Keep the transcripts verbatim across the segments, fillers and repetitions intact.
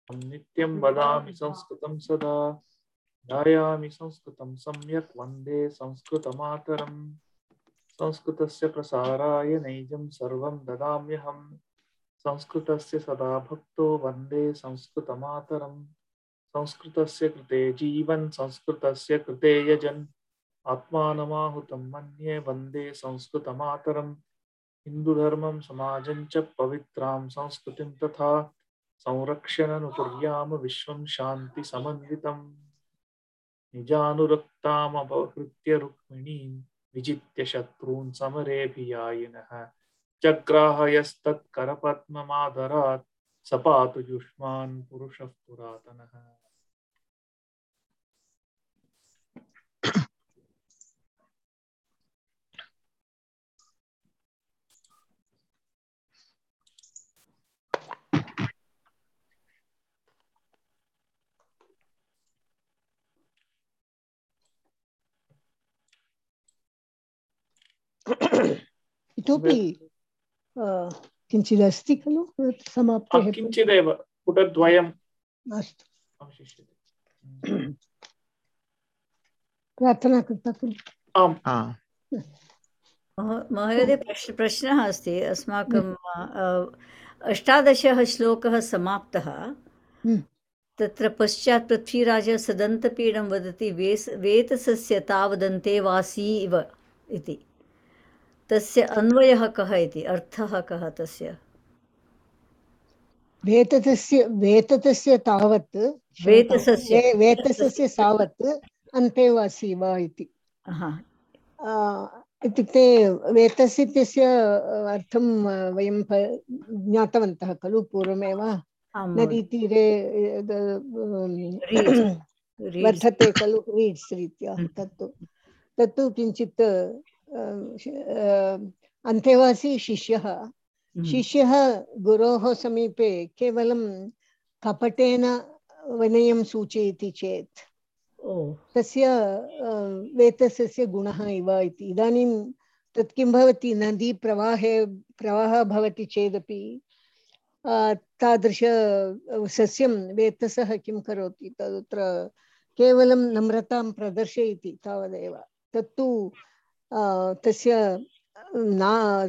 नित्यं वदामि संस्कृतं सदा ध्यायामि संस्कृतं सम्यक् वन्दे संस्कृतमातरम् संस्कृतस्य प्रसाराय नैजं सर्वं ददाम्यहम् संस्कृतस्य सदा भक्तो वन्दे संस्कृतमातरम् संस्कृतस्य कृते जीवन् संस्कृतस्य कृते यजन् आत्मानमाहुतं मन्ये वन्दे संस्कृतमातरम् हिन्दुधर्मं समाजं च पवित्रां संस्कृतिं तथा संरक्षणनुकुर्याम विश्वं शान्ति समन्वितम् निजानुरक्तामपहृत्य रुक्मिणीं विजित्य शत्रून् समरेऽभियायिनः जग्राहयस्तत्करपद्ममादरात् स पातु युष्मान् पुरुषः पुरातनः। इतोपि किञ्चिदस्ति खलु समाप्तेः? किञ्चिदेव पुटद्वयम् अस्तु, अवशिष्यते। प्रार्थना कृता खलु? आम्। महोदय प्रश्नः अस्ति। अस्माकं अष्टादशः श्लोकः समाप्तः। तत्र पश्चात् पृथ्वीराजः सदन्तपीडं वदति वेस वेतसस्य तावदन्ते वासी इव इति। तस्य अन्वयः कः इति, अर्थः कः तस्य? वेततस्य वेततस्य तावत् वेतसस्य वेतसस्य सावत् अन्ते वासी वा इति। इत्युक्ते वेतस् इत्यस्य अर्थं वयं ज्ञातवन्तः खलु पूर्वमेव। नदीतीरे वर्धते खलु रीड्स् रीत्या, तत्तु तत्तु किञ्चित् अन्तेवासी शिष्यः शिष्यः गुरोः समीपे केवलं कपटेन विनयं सूचयति चेत् तस्य वेतसस्य गुणः इव इति। इदानीं तत् किं भवति, नदी प्रवाहे प्रवाहः भवति चेदपि तादृश सस्यं वेतसः किं करोति, तत्र केवलं नम्रतां प्रदर्शयति तावदेव। तत्तु तस्य ना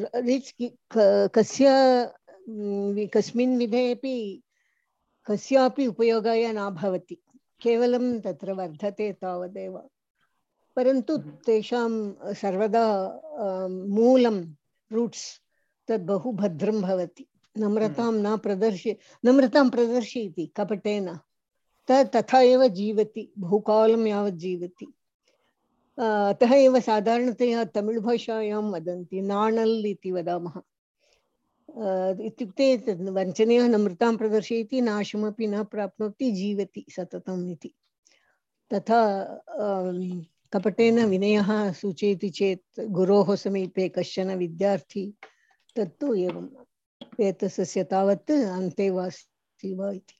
कस्य कस्मिन् विधेपि कस्यापि उपयोगाय न भवति, केवलं तत्र वर्धते तावदेव। परन्तु तेषां सर्वदा मूलं रूट्स् तद् बहु भद्रं भवति। नम्रतां न प्रदर्श्य नम्रतां प्रदर्शयति कपटेन, तत् तथा एव जीवति, बहुकालं यावत् जीवति। अतः एव साधारणतया तमिळ् भाषायां वदन्ति नाणल् इति वदामः। इत्युक्ते वञ्चनया नम्रतां प्रदर्शयति, नाशमपि न प्राप्नोति, जीवति सततम् इति। तथा कपटेन विनयः सूचयति चेत् गुरोः समीपे कश्चन विद्यार्थी, तत्तु एवं वेतसस्य तावत् अन्ते वासी वा इति।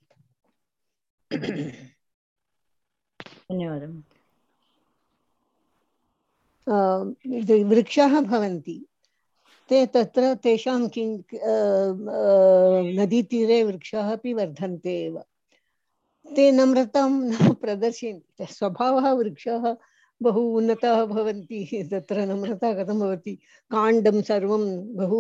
धन्यवादः। वृक्षाः भवन्ति, ते तत्र तेषां किं नदीतीरे वृक्षाः अपि वर्धन्ते एव। ते नम्रतां न प्रदर्शयन्ति, स्वभावः वृक्षाः बहु उन्नताः भवन्ति, तत्र नम्रता कथं भवति, काण्डं सर्वं बहु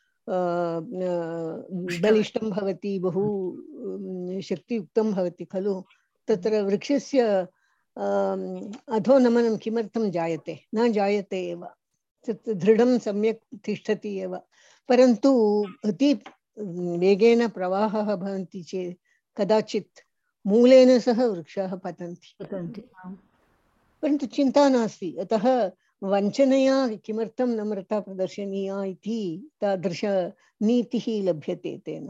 बलिष्ठं भवति, बहु शक्तियुक्तं भवति खलु। तत्र वृक्षस्य अधोनमनं किमर्थं जायते, न जायते एव, तत् दृढं सम्यक् तिष्ठति एव। परन्तु अति वेगेन प्रवाहः भवन्ति चेत् कदाचित् मूलेन सह वृक्षाः पतन्ति। परन्तु चिन्ता नास्ति, अतः वञ्चनया किमर्थं नम्रता प्रदर्शनीया इति तादृश नीतिः लभ्यते तेन।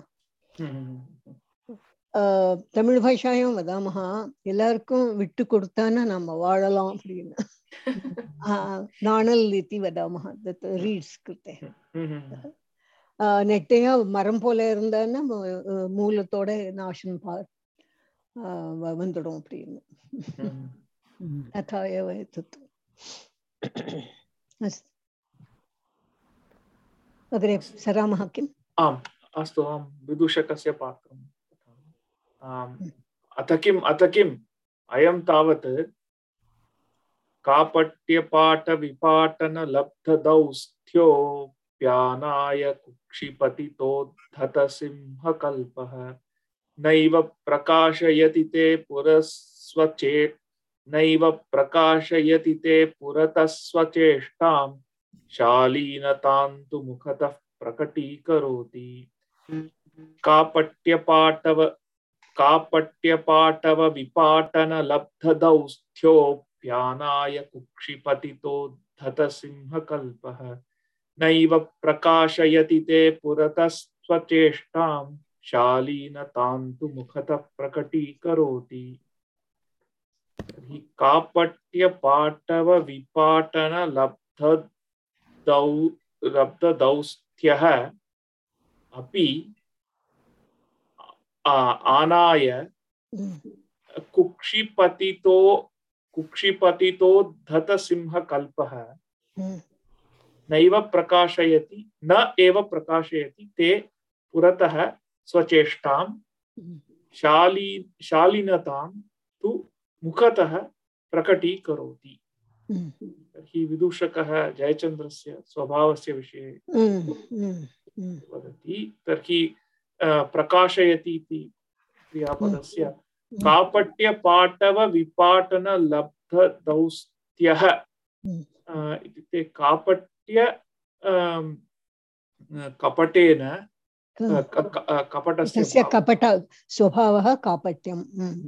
तमिळ् भाषायां वदामः एल्लार्कुं विट्टु कोडुत्तान नाम वाळलाम् अप्पडिनु नाणल् इति वदामः, तत् रीड्स् कृते। நெட்டையா மரம் போல இருந்தான்னா மூலத்தோட நாசம் வந்துடும் அப்படின்னு. तथा एव एतत्। अस्तु, अग्रे सरामः किम्? आम्, अस्तु। आम्, विदूषकस्य पात्रम् अथ किम् अथ किम् अयं तावत् कापट्यपाठविपाटनलब्धदौस्त्योऽप्यानाय कुक्षिपतितोद्धतसिंहकल्पः नैव प्रकाशयति ते पुरस्वचेत् नैव प्रकाशयति ते पुरतः स्वचेष्टां शालीनतां तु मुखतः प्रकटीकरोति कापट्यपाटव कापट्यपाटव विपाटनलब्धदौस्त्योऽप्यानाय कुक्षिपतितोद्धतसिंहकल्पः नैव प्रकाशयति ते पुरतः स्वचेष्टां शालीनतां तु मुखतः प्रकटीकरोति कापट्यपाटव विपाटनलब्धदौ लब्धदौस्त्यः अपि आनाय कुक्षिपतितो कुक्षिपतितोद्धतसिंहकल्पः नैव प्रकाशयति न एव प्रकाशयति ते पुरतः स्वचेष्टां शाली शालीनतां तु मुखतः प्रकटीकरोति। तर्हि विदूषकः जयचन्द्रस्य स्वभावस्य विषये वदति। तर्हि प्रकाशयति इति क्रियापदस्य कापट्यपाटव विपाटनलब्धदौस्त्यः इत्युक्ते कापट्य कपटेन कपटस्य कपट स्वभावः कापट्यं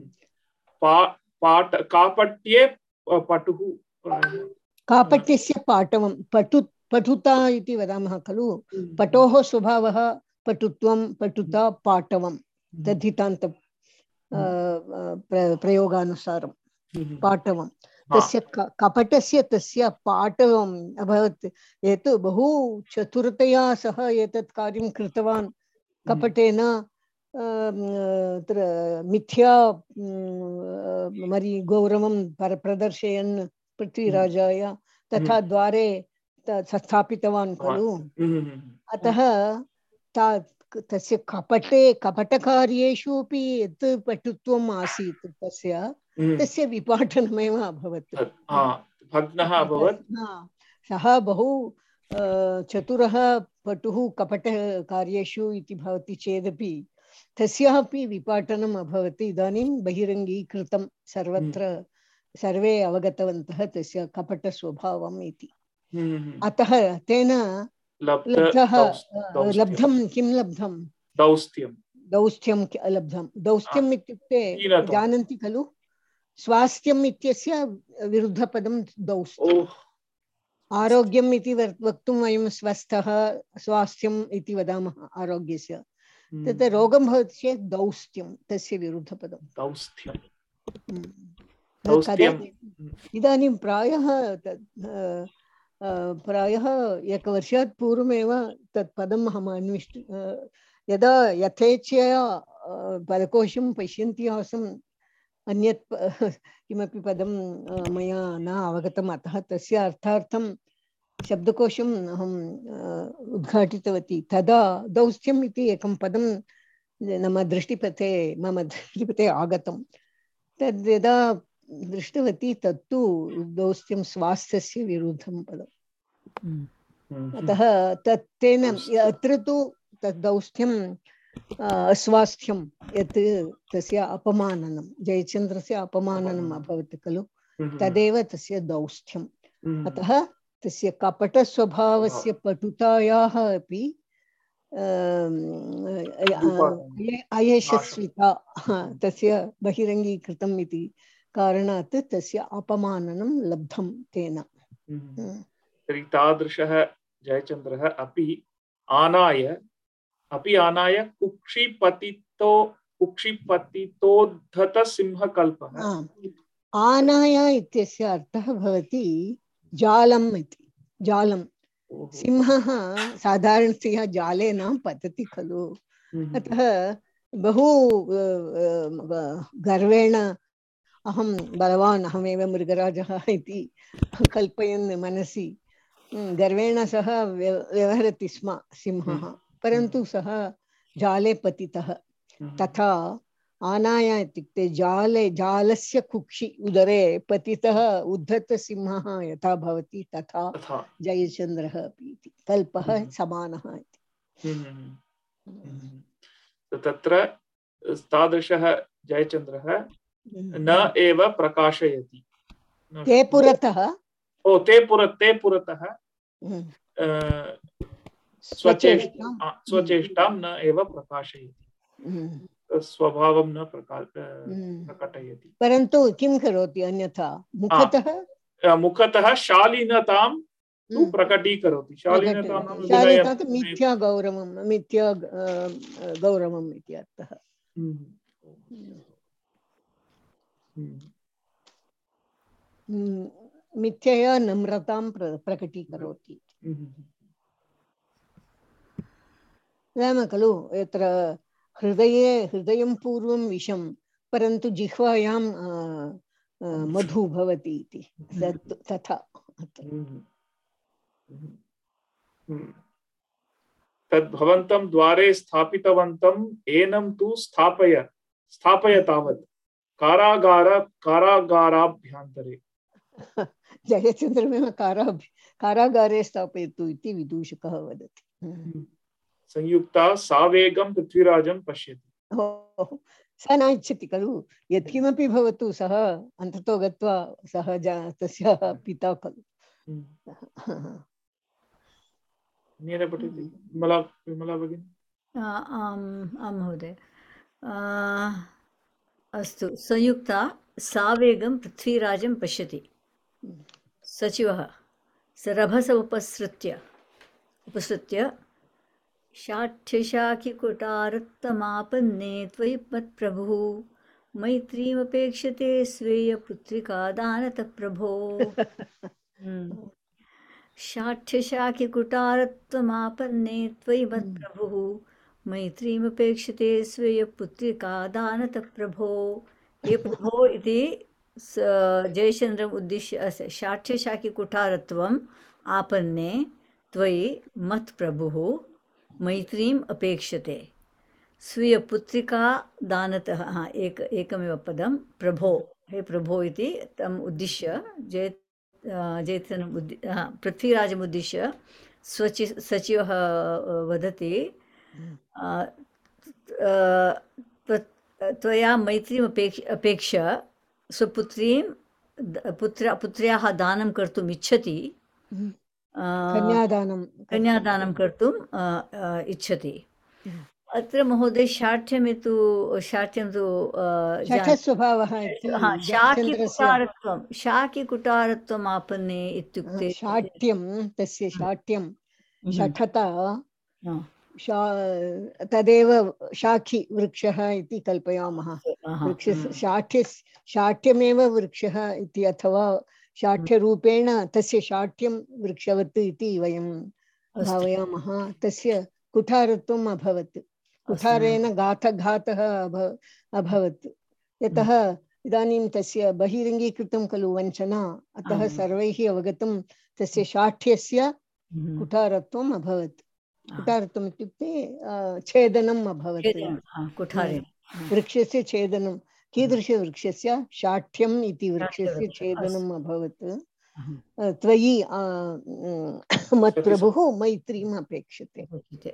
पाट कापट्ये पटुः कापट्यस्य पाटवं पटु पटुता इति वदामः खलु पटोः स्वभावः पटुत्वं पटुता पाटवं तद्धितान्त प्रयोगानुसारं पाटवं तस्य कपटस्य तस्य पाटवम् अभवत् यत् बहु चतुरतया सः एतत् कार्यं कृतवान् कपटेन मिथ्या मरि गौरवं प्रदर्शयन् पृथ्वीराजाय तथा द्वारे स्थापितवान् खलु अतः तस्य कपटे कपटकार्येषु अपि यत् पटुत्वम् आसीत् तस्य तस्य विपाटनमेव अभवत् भग्नः अभवत् सः बहु चतुरः पटुः कपटकार्येषु इति भवति चेदपि तस्यापि विपाटनम् अभवत् इदानीं बहिरङ्गीकृतं सर्वत्र सर्वे अवगतवन्तः तस्य कपटस्वभावम् इति अतः तेन लब्धः लब्धं किं लब्धं दौस्त्यं दौस्त्यं लब्धं दौस्त्यम् इत्युक्ते जानन्ति खलु स्वास्थ्यम् इत्यस्य विरुद्धपदं दौस्त्यम् आरोग्यम् इति वक्तुं वयं स्वस्थः स्वास्थ्यम् इति वदामः आरोग्यस्य तत् रोगं भवति चेत् दौस्त्यं तस्य विरुद्धपदं दौस्त्यं इदानीं प्रायः प्रायः एकवर्षात् पूर्वमेव तत् पदम् अहम् अन्विष्ट यदा यथेच्छया पदकोशं पश्यन्ती आसम् अन्यत् किमपि पदं मया न अवगतम् अतः तस्य अर्थार्थं शब्दकोशम् अहम् उद्घाटितवती तदा दौस्त्यम् इति एकं पदं मम दृष्टिपथे मम दृष्टिपथे आगतं तद् यदा दृष्टवती तत्तु दौस्त्यं स्वास्थ्यस्य विरुद्धं पदम् अतः तत् तेन अत्र तु तद् दौस्त्यं अस्वास्थ्यं यत् तस्य अपमाननं जयचन्द्रस्य अपमाननम् अभवत् खलु तदेव तस्य दौस्त्यम् अतः तस्य कपटस्वभावस्य पटुतायाः अपि अयशस्विता तस्य बहिरङ्गीकृतम् इति कारणात् तस्य अपमाननं लब्धं तेन तर्हि तादृशः जयचन्द्रः अपि आनाय अपि आनाय कुक्षिपतितो कुक्षिपतितोद्धतसिंहकल्पः आनाय इत्यस्य अर्थः भवति जालम् इति जालं सिंहः साधारणतया जाले न पतति खलु अतः बहु गर्वेण अहं बलवान् अहमेव मृगराजः इति कल्पयन् मनसि गर्वेण सह व्यवहरति स्म सिंहः परन्तु सः जाले पतितः तथा आनाय इत्युक्ते जाले जालस्य कुक्षि उदरे पतितः उद्धतसिंहः यथा भवति तथा जयचन्द्रः अपि इति कल्पः समानः इति। तत्र तादृशः जयचन्द्रः न एव प्रकाशयति। ते पुरतः ओ ते पुर ते पुरतः स्वचेष्टां स्वचेष्टां न एव प्रकाशयति, स्वभावं न प्रकटयति। परन्तु किं करोति अन्यथा मुखतः मुखतः शालीनतां तु प्रकटीकरोति। शालीनतां शालीनता तु मिथ्या गौरवं मिथ्या गौरवम् इति अर्थः। मिथ्यया नम्रतां प्रकटीकरोति। वदामः खलु यत्र हृदये हृदयं पूर्वं विषं परन्तु जिह्वायां मधु भवति इति तथा। तद् भवन्तं द्वारे स्थापितवन्तं एनं तु स्थापय स्थापय तावत् कारागार कारागाराभ्यन्तरे। जयचन्द्रमेव कारा कारागारे स्थापयतु इति विदूषकः वदति। संयुक्ता सावेगं पृथ्वीराजं पश्यति। स न इच्छति खलु, यत्किमपि भवतु सः अन्ततो गत्वा सः तस्य पिता खलु। विमला विमला भगिनी। आम् आं महोदय। अस्तु, संयुक्ता सावेगं पृथ्वीराजं पश्यति। सचिवः स रभस उपसृत्य उपसृत्य शाठ्यशाखिकुटारत्तमापन्ने त्वयि मत्प्रभुः मैत्रीमपेक्षते स्वेयपुत्रिका दानतः प्रभो। शाठ्यशाखिकुटारत्तमापन्ने त्वयि मत्प्रभुः मैत्रीमपेक्षते स्वेयपुत्रिका दानतः प्रभो। ये प्रभो इति जयचन्द्रम् उद्दिश्य अस्य शाठ्यशाखिकुटारत्वम् आपन्ने त्वयि मत्प्रभुः मैत्रीम् अपेक्षते स्वीयपुत्रिका दानतः। हाँ, एक एकमेव पदं प्रभो, हे प्रभो इति तम् उद्दिश्य जय जयचन्द्रम् उद्दि पृथ्वीराजम् उद्दिश्य स्वचि सचिवः वदति त्वया मैत्रीम् अपेक्ष अपेक्ष्य स्वपुत्रीं पुत्र पुत्र्याः दानं कर्तुम् इच्छति, कन्यादानं कन्यादानं कर्तुम् इच्छति। अत्र महोदय शाठ्यमितु शाठ्यं तु शाठस्वभावः शाकिकुटारत्वं शाकिकुटारत्वम् आपन्ने इत्युक्ते शाठ्यं तस्य शाठ्यं शठता तदेव शाखी वृक्षः इति कल्पयामः। वृक्षस्य शाठ्य शाठ्यमेव वृक्षः इति अथवा शाठ्यरूपेण तस्य शाठ्यं वृक्षवत् इति वयं भावयामः। तस्य कुठारत्वम् अभवत्, कुठारेण घातघातः अभवत्। यतः इदानीं तस्य बहिरङ्गीकृतं खलु वञ्चना, अतः सर्वैः अवगतं तस्य शाठ्यस्य कुठारत्वम् अभवत्। कुठारत्वम् इत्युक्ते छेदनम् अभवत्, वृक्षस्य छेदनं। कीदृशवृक्षस्य? शाठ्यम् इति वृक्षस्य छेदनम् अभवत्। त्वयि मत्प्रभुः मैत्रीम् अपेक्षते।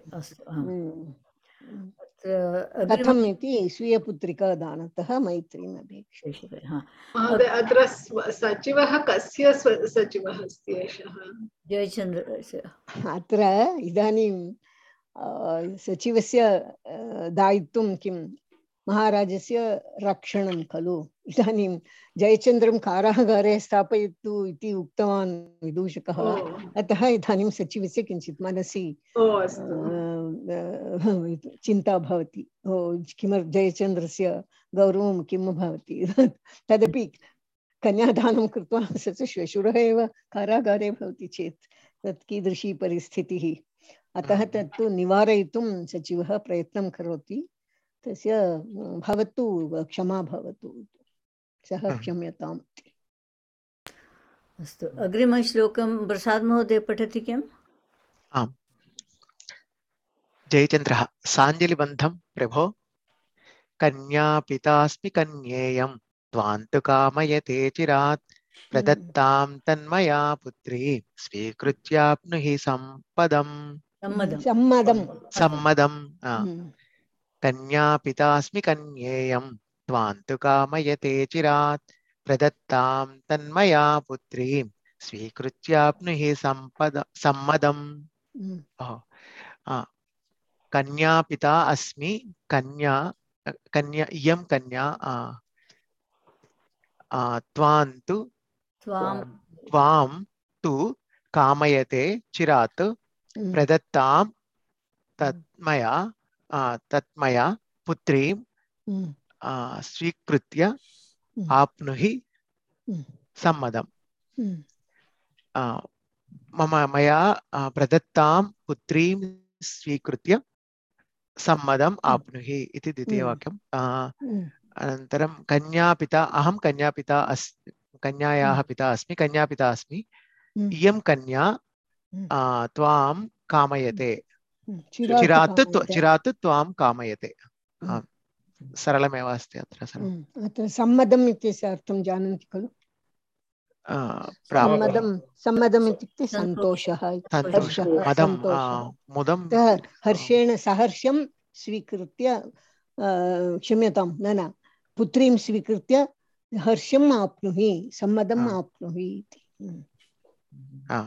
कथम् इति स्वीयपुत्रिका दानतः मैत्रीम् अपेक्षते। अत्र सचिवः कस्य सचिवः अस्ति एषः? जयचन्द्रस्य। अत्र इदानीं सचिवस्य दायित्वं किं? महाराजस्य रक्षणं खलु। इदानीं जयचन्द्रं कारागारे स्थापयतु इति उक्तवान् विदूषकः, अतः इदानीं सचिवस्य किञ्चित् मनसि चिन्ता भवति। किमर्थं जयचन्द्रस्य गौरवं किं भवति? तदपि कन्यादानं कृत्वा स श्वशुरः एव कारागारे भवति चेत् तत् कीदृशी परिस्थितिः? अतः तत्तु निवारयितुं सचिवः प्रयत्नं करोति। तस्य भवतु, क्षमा भवतु, सः क्षम्यताम्। अस्तु, अग्रिमश्लोकं प्रसाद महोदय पठति किम्? आम्। जयचन्द्रः साञ्जलिबन्धं प्रभो कन्यापितास्मि कन्येयं त्वां तु कामयते चिरात् प्रदत्तां तन्मया पुत्री स्वीकृत्याप्नुहि सम्पदम् सम्मदम् सम्मदं सम्मदम् आ, हम्म, कन्यापितास्मि कन्येयं त्वां तु कामयते चिरात् प्रदत्तां तन्मया पुत्रीं स्वीकृत्याप्नुहि सम्पद सम्मदम् हम्म, ओ, आ, कन्यापिता अस्मि कन्या कन्या इयं कन्या आ, आ, त्वां तु त्वां त्वां तु कामयते चिरात् हम्म, प्रदत्तां तत्मया आ, तत्मया पुत्रीं हम्म, आ, स्वीकृत्य हम्म, आप्नुहि हम्म, सम्मदम् हम्म, आ, मम मया आ, प्रदत्तां पुत्रीं स्वीकृत्य सम्मदम् आप्नुहि इति द्वितीयवाक्यम् आ, हम्म, अनन्तरं कन्यापिता अहं कन्यापिता अस् कन्यायाः पिता अस्मि कन्यापिता अस्मि हम्म, इयं कन्या हम्म, आ, त्वां कामयते हम्म, चिरात् चिरात् त्व- कामयते। चिरात् त्वां कामयते आ, हम्म, सरलमेव अस्ति अत्र सर्वम् हम्म, अत्र सम्मदम् इत्यस्य अर्थं जानन्ति खलु? आ, प्राप् सम्मदं सम्मदम् इत्युक्ते सन्तोषः। सन्तोषः इति, सन्तोषः हर्षः मदम् आ, सन्तोषः मुदम् अतः इति- आ, हर्षेण सहर्षं स्वीकृत्य अ, क्षम्यतां न न पुत्रीं स्वीकृत्य हर्षम् आप्नुहि सम्मदम् आ, आप्नुहि इति हम्म। आ,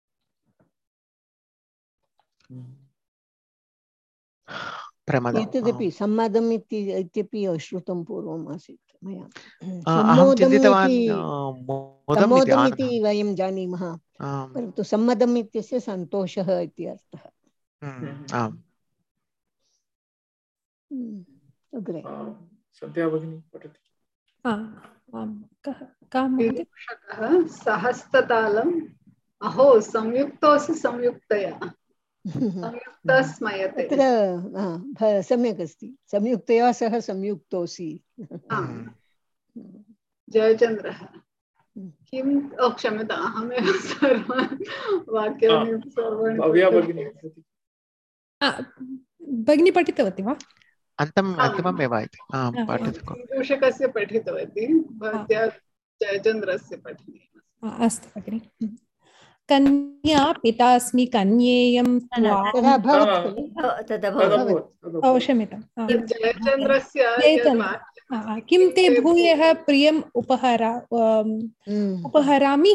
प्रमदम् आ, एतदपि सम्मदम् इति इत्यपि श्रुतं पूर्वम् आसीत् मया आ, अहं सम्मोदम् इति चिन्तितवान् आ, मुदम् इति सम्मोदम् इति आनन्दम् वयं जानीमः आम्, परन्तु सम्मदम् इत्यस्य सन्तोषः इति अर्थः हम्म, आम् हम्म। अग्रे सन्ध्या भगिनी पठति। का महोदय? विदूषकः सहस्ततालम् अहो संयुक्तोऽसि संयुक्तया संयुक्तस्मयते। अत्र हा, भ- सम्यक् अस्ति संयुक्तया सह संयुक्तोऽसि आम्, हम्म, जयचन्द्रः किम् ओ क्षम्यता अहमेव सर्वान् वाक्यानि सर्वाणि भव्या पृथक्- भगिनी पठति। आ, भगिनी पठितवती वा? अन्तम् आम्, अन्तिममेव इति आं आ, पठतु विदूषकस्य पठितवती भवत्या जयचन्द्रस्य पठनीयम्। आ, अस्तु भगिनि। कन्या पितास्मि कन्येयं न, न, त्वां तदा न, भवत् न, खलु तदभवत् तदभवत् ओ तदभवत् क्षम्यतां आ, जयचन्द्रस्य यद् जयचन्द्र वाक्यम् आ, आ, अस्ति, किं ते किं भूयः प्रियम् उपहरा अम, हम्म, उपहरामि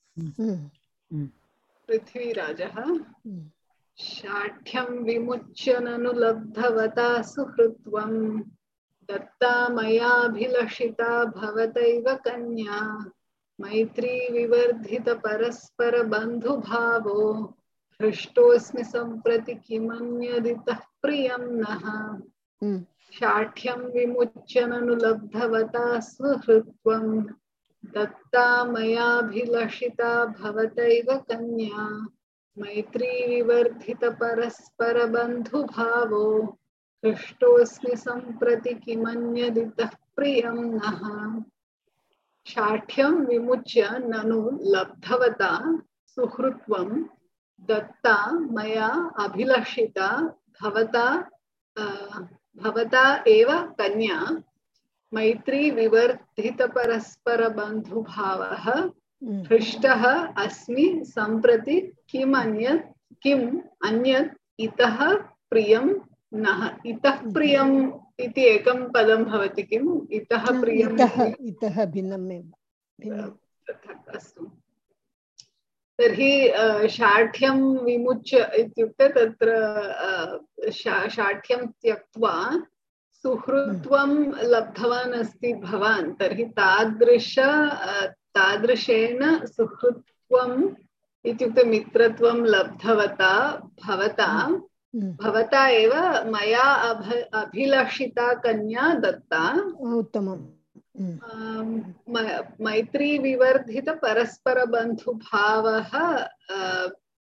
हम्म, पृथ्वीराजः हम्म, शाठ्यं विमुच्य ननु लब्धवता सुहृत्वं दत्ता मयाभिलषिता भवतैव कन्या मैत्री विवर्धित परस्पर बन्धुभावो हृष्टोऽस्मि सम्प्रति किमन्यदितः प्रियं नः हम्म, शाठ्यं विमुच्य ननु लब्धवता सुहृत्वं दत्ता मयाभिलषिता भवतैव कन्या मैत्री विवर्धित परस्पर बन्धुभावो हृष्टोऽस्मि सम्प्रति किमन्यदितः प्रियं नः शाठ्यं विमुच्य ननु लब्धवता सुहृत्वं दत्ता मया अभिलषिता भवता अ, भवता एव कन्या मैत्री विवर्धित परस्पर बन्धुभावः हम्म, हृष्टः अस्मि सम्प्रति किम् अन्यत् किम् अन्यत् इतः प्रियं नः इतः प्रियम् इति एकं पदं भवति किम् इतः न, प्रियम् इतः इति इतः भिन्नमेव भिन्नं पृथक् अस्तु तर्हि अ, शाठ्यं विमुच्य इत्युक्ते तत्र अ, शा- शाठ्यं त्यक्त्वा सुहृत्वं लब्धवान् अस्ति भवान् तर्हि तादृश अ, तादृशेन सुहृत्वम् इत्युक्ते मित्रत्वं लब्धवता भवता हम्म, भवता एव मया अभ अभिलषिता कन्या दत्ता उत्तमं हम्म, आम्, मै- मैत्री विवर्धित परस्पर बन्धुभावः अ,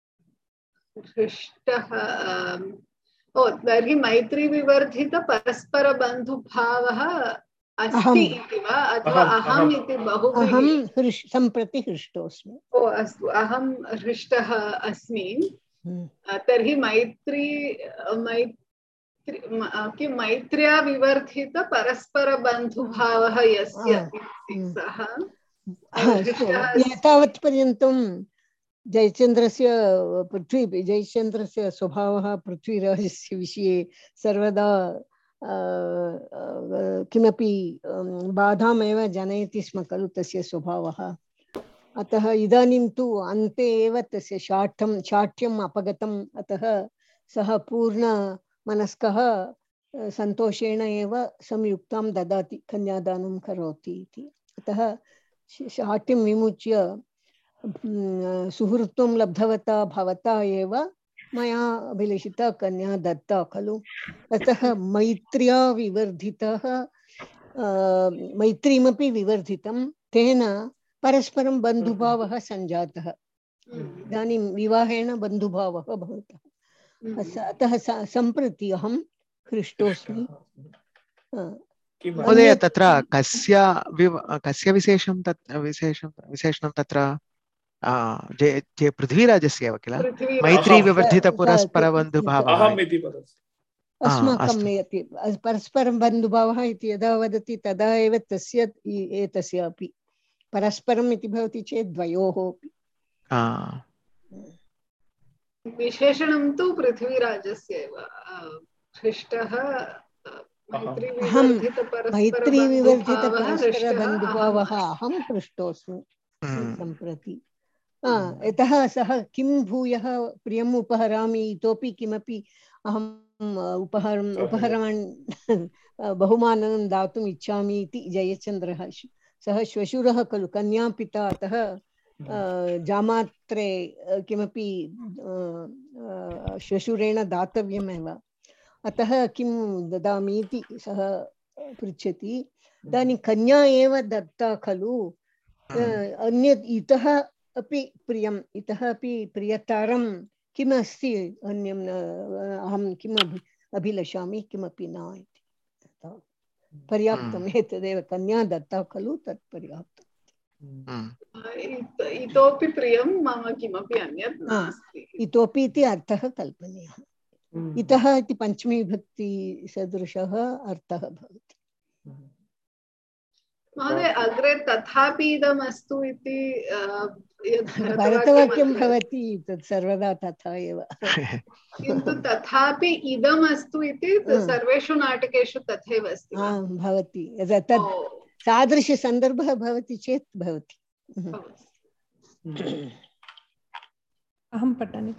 हृष्टः आम्, ओ तर्हि मैत्री विवर्धित परस्पर बन्धुभावः अस्ति अहम् इति वा अथवा अहम् अहम् अहम् इति अहं बहुव्रीहि हृष् सम्प्रति हृष्टोऽस्मि ओ अस्तु अहं हृष्टः अस्मि हम्म, अ, तर्हि मैत्री मै किं मैत्र्या विवर्धित परस्परबन्धुभावः यस्य इति सः एतावत् पर्यन्तं जयचन्द्रस्य पृथ्वी जयचन्द्रस्य स्वभावः पृथ्वीराजस्य विषये सर्वदा किमपि बाधामेव जनयति स्म खलु तस्य स्वभावः। अतः इदानीं तु अन्ते एव तस्य शाठ्यं शाठ्यम् अपगतम्। अतः सः पूर्णमनस्कः सन्तोषेण एव संयुक्तां ददाति, कन्यादानं करोति इति। अतः शाठ्यं विमुच्य सुहृत्वं लब्धवता भवता एव मया अभिलषिता कन्या दत्ता खलु। अतः मैत्र्या विवर्धितः मैत्रीमपि विवर्धितं, तेन परस्परं बन्धुभावः सञ्जातः। इदानीं विवाहेन बन्धुभावः भवतः। अतः सम्प्रति अहं हृष्टोऽस्मि। महोदय तत्र कस्य कस्य विशेषं तत् विशेषं विशेषणं तत्र जे जे पृथ्वीराजस्य एव किल, मैत्री विवर्धित परस्परबन्धुभावः अस्माकं परस्परं बन्धुभावः इति यदा वदति तदा एव तस्य एतस्य अपि परस्परम् इति भवति चेत् द्वयोः अपि। विशेषणं तु पृथ्वीराजस्य एव हृष्टः मैत्री विवर्धित परस्परबन्धुभावः अहं हृष्टोऽस्मि सम्प्रति। यतः सः किं भूयः प्रियम् उपहरामि, इतोपि किमपि अहम् उपहारम् उपहारान् बहुमानं दातुम् इच्छामि इति जयचन्द्रः। सः श्वशुरः खलु, कन्यापिता, अतः जामात्रे किमपि श्वशुरेण दातव्यमेव। अतः किं ददामि इति सः पृच्छति। इदानीं कन्या एव दत्ता खलु, अन्यत् इतः अपि प्रियम्, इतः अपि प्रियतरं किमस्ति अन्यम् अहं किम् अभिलषामि, किमपि न इति। पर्याप्तम्, एतदेव कन्या दत्ता खलु, तत् पर्याप्तम्। इतोपि प्रियं मम किमपि अन्यत् नास्ति, इतोपि इति अर्थः कल्पनीयः। इतः इति पञ्चमी विभक्ति सदृशः अर्थः भवति। महोदय अग्रे तथापि इदमस्तु इति भरतवाक्यं भवति, तत् सर्वदा तथा एव। किन्तु तथापि इदमस्तु इति सर्वेषु नाटकेषु तथैव अस्ति भवति। तत् तादृशसन्दर्भः भवति चेत् भवति। अहं पठामि।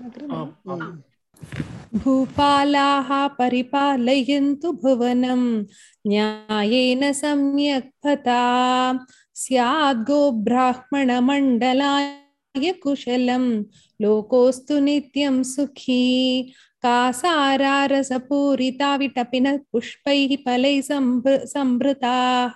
भूपालाः परिपालयन्तु भुवनं न्यायेन सम्यक् पथा स्याद् गोब्राह्मणमण्डलाय कुशलं लोकोऽस्तु नित्यं सुखी कासारा रसपूरिता विटपिनः पुष्पैः फलैः संभृताः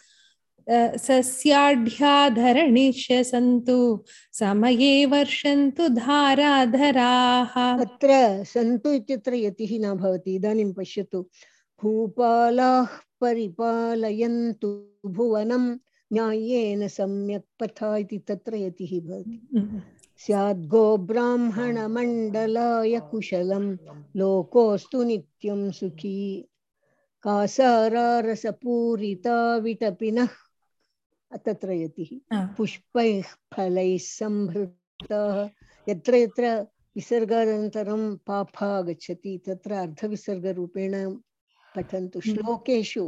सस्याढ्याधरणिष्य सन्तु समये वर्षन्तु धाराधराः। अत्र सन्तु इत्यत्र यतिः न भवति। इदानीं पश्यतु, भूपालाः परिपालयन्तु भुवनं न्यायेन सम्यक् पथा इति तत्र यतिः भवति। स्याद् गोब्राह्मणमण्डलाय कुशलं लोकोऽस्तु नित्यं सुखी कासारा रसपूरिता विटपिनः, तत्र यतिः पुष्पैः फलैः संभृताः। यत्र यत्र विसर्गानन्तरं पापा आगच्छति तत्र अर्धविसर्गरूपेण पठन्तु। श्लोकेषु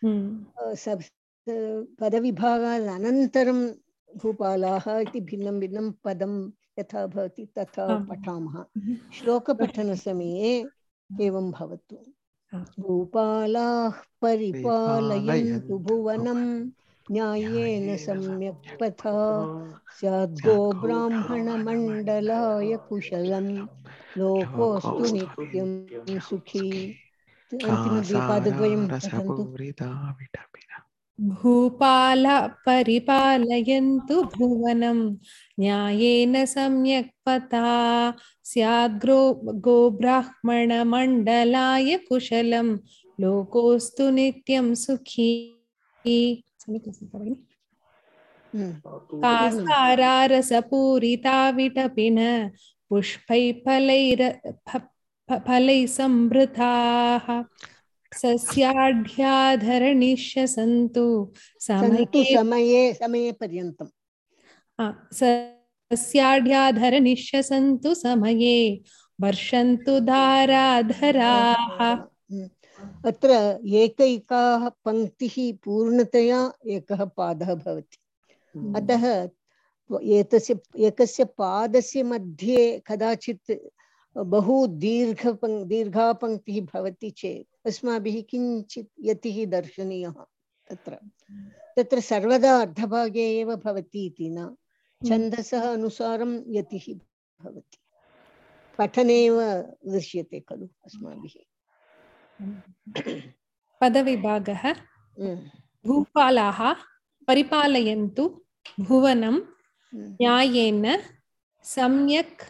पदविभागात् अनन्तरं भूपालाः इति भिन्नं भिन्नं पदं यथा भवति तथा पठामः। श्लोकपठनसमये एवं भवतु। भूपालाः परिपालयन्तु भुवनं न्यायेन सम्यक् पथा स्याद् गोब्राह्मणमण्डलाय कुशलं लोकोऽस्तु नित्यं सुखी। अन्तिमद्विपादद्वयं पठन्तु। भूपालाः परिपालयन्तु भुवनं न्यायेन सम्यक् पथा स्याद् गोब्राह्मणमण्डलाय कुशलं लोकोऽस्तु नित्यं सुखी कासारा रसपूरिता विटपिन पुष्पैः फलैः फलैः सम्भृताः सस्याढ्याधरणिष्य सन्तु सन्तु समये समये समये पर्यन्तम् सस्याढ्याधरणिष्य सन्तु समये वर्षन्तु धाराधराः। अत्र एकैकाः पङ्क्तिः पूर्णतया एकः पादः भवति। अतः एतस्य एकस्य पादस्य मध्ये कदाचित् बहु दीर्घ दीर्घा पङ्क्तिः भवति चेत् अस्माभिः किञ्चित् यतिः दर्शनीयः। तत्र तत्र सर्वदा अर्धभागे एव भवति इति न, छन्दसः अनुसारं यतिः भवति, पठने एव दृश्यते खलु अस्माभिः। पदविभागः भूपालाः परिपालयन्तु भुवनं न्यायेन सम्यक्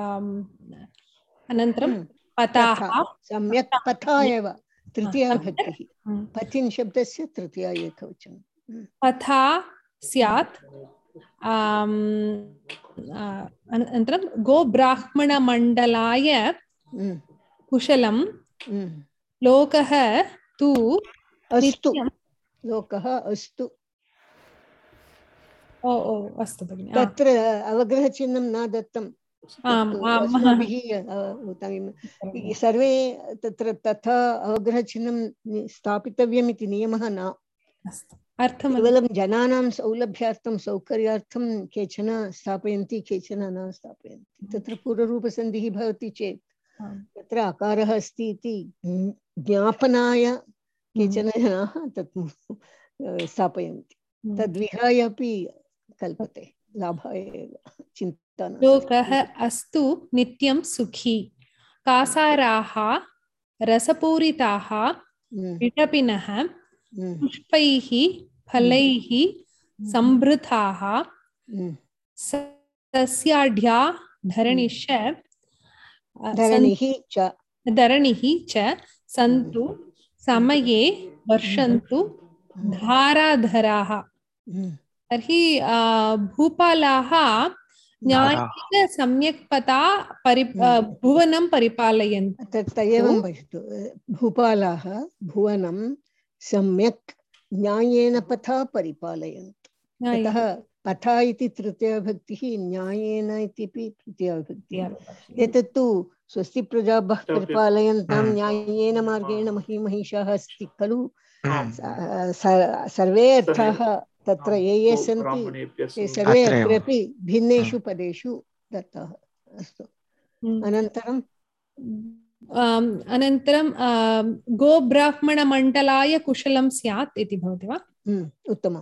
अनन्तरं पताः सम्यक् पथा एव तृतीया विभक्तिः, पथिन् शब्दस्य तृतीया एकवचनं पथा स्यात्। अनन्तरं गोब्राह्मणमण्डलाय कुशलं लोकः तु अस्तु, लोकः अस्तु। ओ ओ अस्तु भगिनि। तत्र अवग्रहचिह्नं न दत्तं अस्माभिः। सर्वे तत्र तथा अवग्रहचिह्नं स्थापितव्यम् इति नियमः न। केवलं जनानां सौलभ्यार्थं सौकर्यार्थं केचन स्थापयन्ति, केचन न स्थापयन्ति। तत्र पूर्वरूपसन्धिः भवति चेत् तत्र अकारः अस्ति इति ज्ञापनाय केचन जनाः तत् स्थापयन्ति, तद्विहाय अपि कल्पते, लाभाय एव, चिन्ता न। लोकः अस्तु नित्यं सुखी कासाराः रसपूरिताः विटपिनः पुष्पैः फलैः सम्भृताः सस्याढ्या धरणिश्च धरणिः च धरणिः च सन्तु समये वर्षन्तु धाराधराः। तर्हि भूपालाः न्यायेन सम्यक् पता परि भुवनं परिपालयन्ति। तत् एवं पश्यतु, भूपालाः भुवनं सम्यक् न्यायेन पथा परिपालयन्तु। अतः पथा इति तृतीयाविभक्तिः, न्यायेन इत्यपि तृतीयाविभक्तिः। एतत्तु स्वस्ति प्रजाभ्यः परिपालयन्तां न्यायेन मार्गेण मही महिषाः अस्ति खलु। सर्वे अर्थाः तत्र ये ये सन्ति ते सर्वे अत्रापि भिन्नेषु पदेषु दत्ताः। अस्तु, अनन्तरं अनन्तरं गोब्राह्मणमण्डलाय कुशलं स्यात् इति भवति वा? उत्तमं।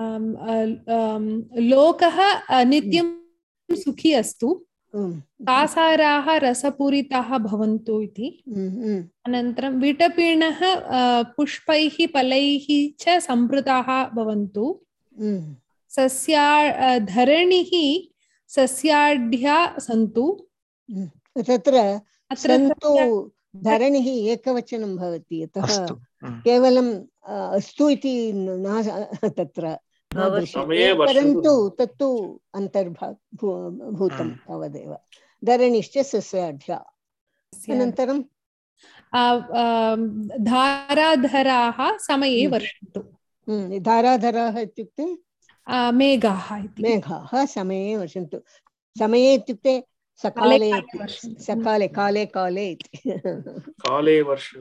लोकः नित्यं सुखी अस्तु कासाराः रसपूरिताः भवन्तु इति। अनन्तरं विटपिनः पुष्पैः फलैः च सम्भृताः भवन्तु सस्या धरणिः सस्याढ्या सन्तु। तत्र सन्तु धरणिः एकवचनं भवति, यतः केवलं अस्तु इति न तत्र परन्तु तत्तु अन्तर्भूतं तावदेव। धरणिश्च सस्याढ्या। अनन्तरं धाराधराः समये वर्षन्तु। धाराधराः इत्युक्ते मेघाः। मेघाः समये वर्षन्तु। समये इत्युक्ते सकाले, सकाले काले काले इति काले वर्षतु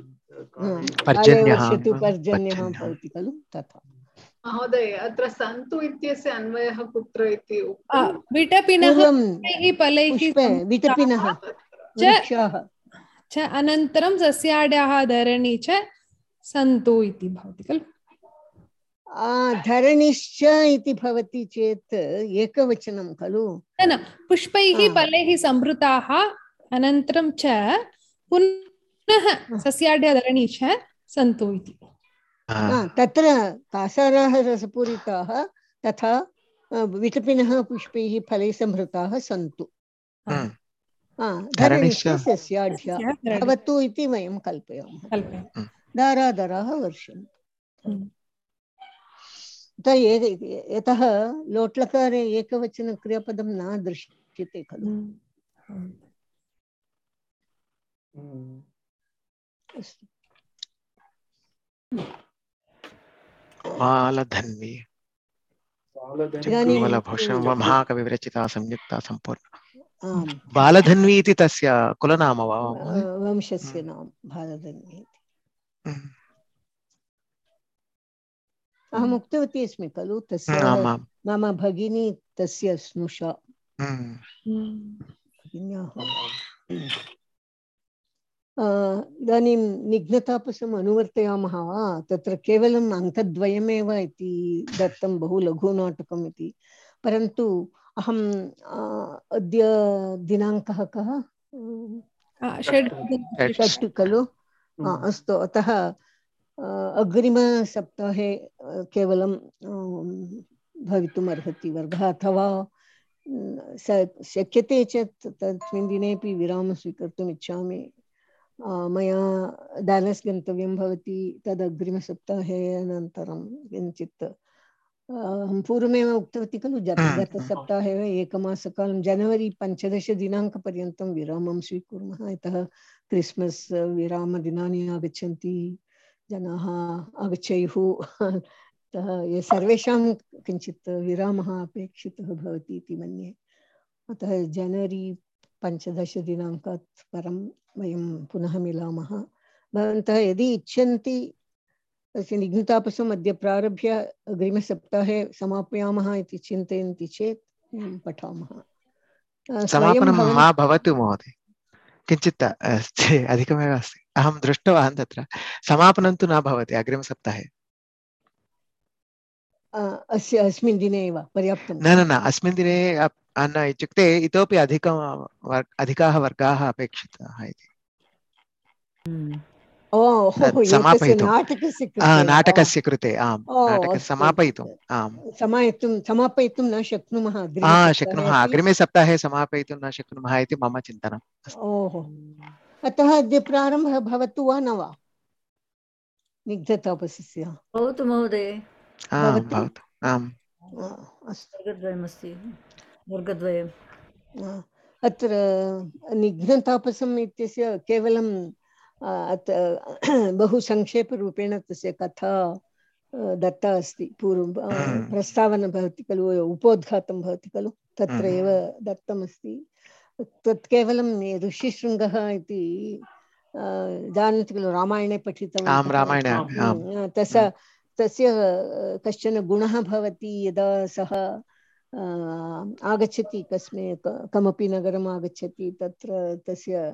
पर्जन्यः भवति खलु, तथा। महोदय, अत्र सन्तु इत्यस्य अन्वयः कुत्र इति उक्तं? विटपिनः फलैः विटपिनः वृक्षाः च अनन्तरं सस्याढ्याः धरणी च सन्तु इति भवति खलु। धरणिश्च इति भवति चेत् एकवचनं खलु। न, पुष्पैः फलैः सम्भृताः अनन्तरं च पुनः सस्याढ्या धरणी च सन्तु इति। तत्र कासाराः रसपूरिताः तथा विटपिनः पुष्पैः फलैः सम्भृताः सन्तु। धरणिश्च सस्याढ्या भवतु इति वयं कल्पयामः। धाराधराः वर्षन्तु। यतः लोट्लकारे एकवचन क्रियापदं न दृश्यते खलु। अस्तु। बालधन्वी इदानीं महाकविविरचिता संयुक्ता सम्पूर्णा। बालधन्वी इति तस्य कुलनाम वा? वंशस्य नाम बालधन्वी। अहम् उक्तवती अस्मि खलु, तस्य मम भगिनी तस्य स्नुषा। इदानीं निघ्नतापसम् अनुवर्तयामः वा? तत्र केवलम् अङ्कद्वयमेव इति दत्तं, बहु लघुनाटकम् इति। परन्तु अहम् अद्य दिनाङ्कः कः? षट् खलु? अस्तु, अतः अग्रिमसप्ताहे केवलं भवितुम् अर्हति वर्गः, अथवा शक्यते चेत् तस्मिन् दिनेपि विरामं स्वीकर्तुम् इच्छामि। मया डालस् गन्तव्यं भवति, तद् अग्रिमसप्ताहे अनन्तरं किञ्चित् अहं पूर्वमेव उक्तवती खलु, गतसप्ताहे एव एकमासकालं जनवरी पञ्चदशदिनाङ्कपर्यन्तं विरामं स्वीकुर्मः। यतः क्रिस्मस् विरामदिनानि आगच्छन्ति, जनाः आगच्छेयुः, सर्वेषां किञ्चित् विरामः अपेक्षितः भवति इति मन्ये। अतः जनवरी पञ्चदशदिनाङ्कात् परं वयं पुनः मिलामः। भवन्तः यदि इच्छन्ति तस्य निघ्नतापसम् अद्य प्रारभ्य अग्रिमसप्ताहे समापयामः इति चिन्तयन्ति चेत् पठामः। समापनं मा भवतु महोदय, किञ्चित् अधिकमेव अस्ति। अहं दृष्टवान्, तत्र समापनं तु न भवति अग्रिमसप्ताहे। अस्य अस्मिन् दिने एव पर्याप्तं? न न न अस्मिन् दिने न, इत्युक्ते इतोपि अधिकं अधिकाः वर्गाः अपेक्षिताः इति। नाटकस्य कृते आम्, नाटकं समापयितुम् आम् समापयितुं समापयितुं न शक्नुमः, शक्नुमः अग्रिमे सप्ताहे समापयितुं न शक्नुमः इति मम चिन्तनम्। ओहो, अतः अद्य प्रारम्भः भवतु वा न वा निघ्नतापसस्य? भवतु महोदय, भवतु। आम्, वर्गद्वयमस्ति, वर्गद्वयम्। अत्र निघ्नतापसम् इत्यस्य केवलं बहु संक्षेपरूपेण तस्य कथा दत्ता अस्ति। पूर्वं प्रस्तावना भवति खलु, उपोद्घातं भवति खलु, तत्र एव दत्तमस्ति। तत् केवलं ऋषिशृङ्गः इति जानन्ति खलु, रामायणे पठितवन्तः। तस्य तस्य कश्चन गुणः भवति, यदा सः आगच्छति, कस्मै कमपि नगरम् आगच्छति, तत्र तस्य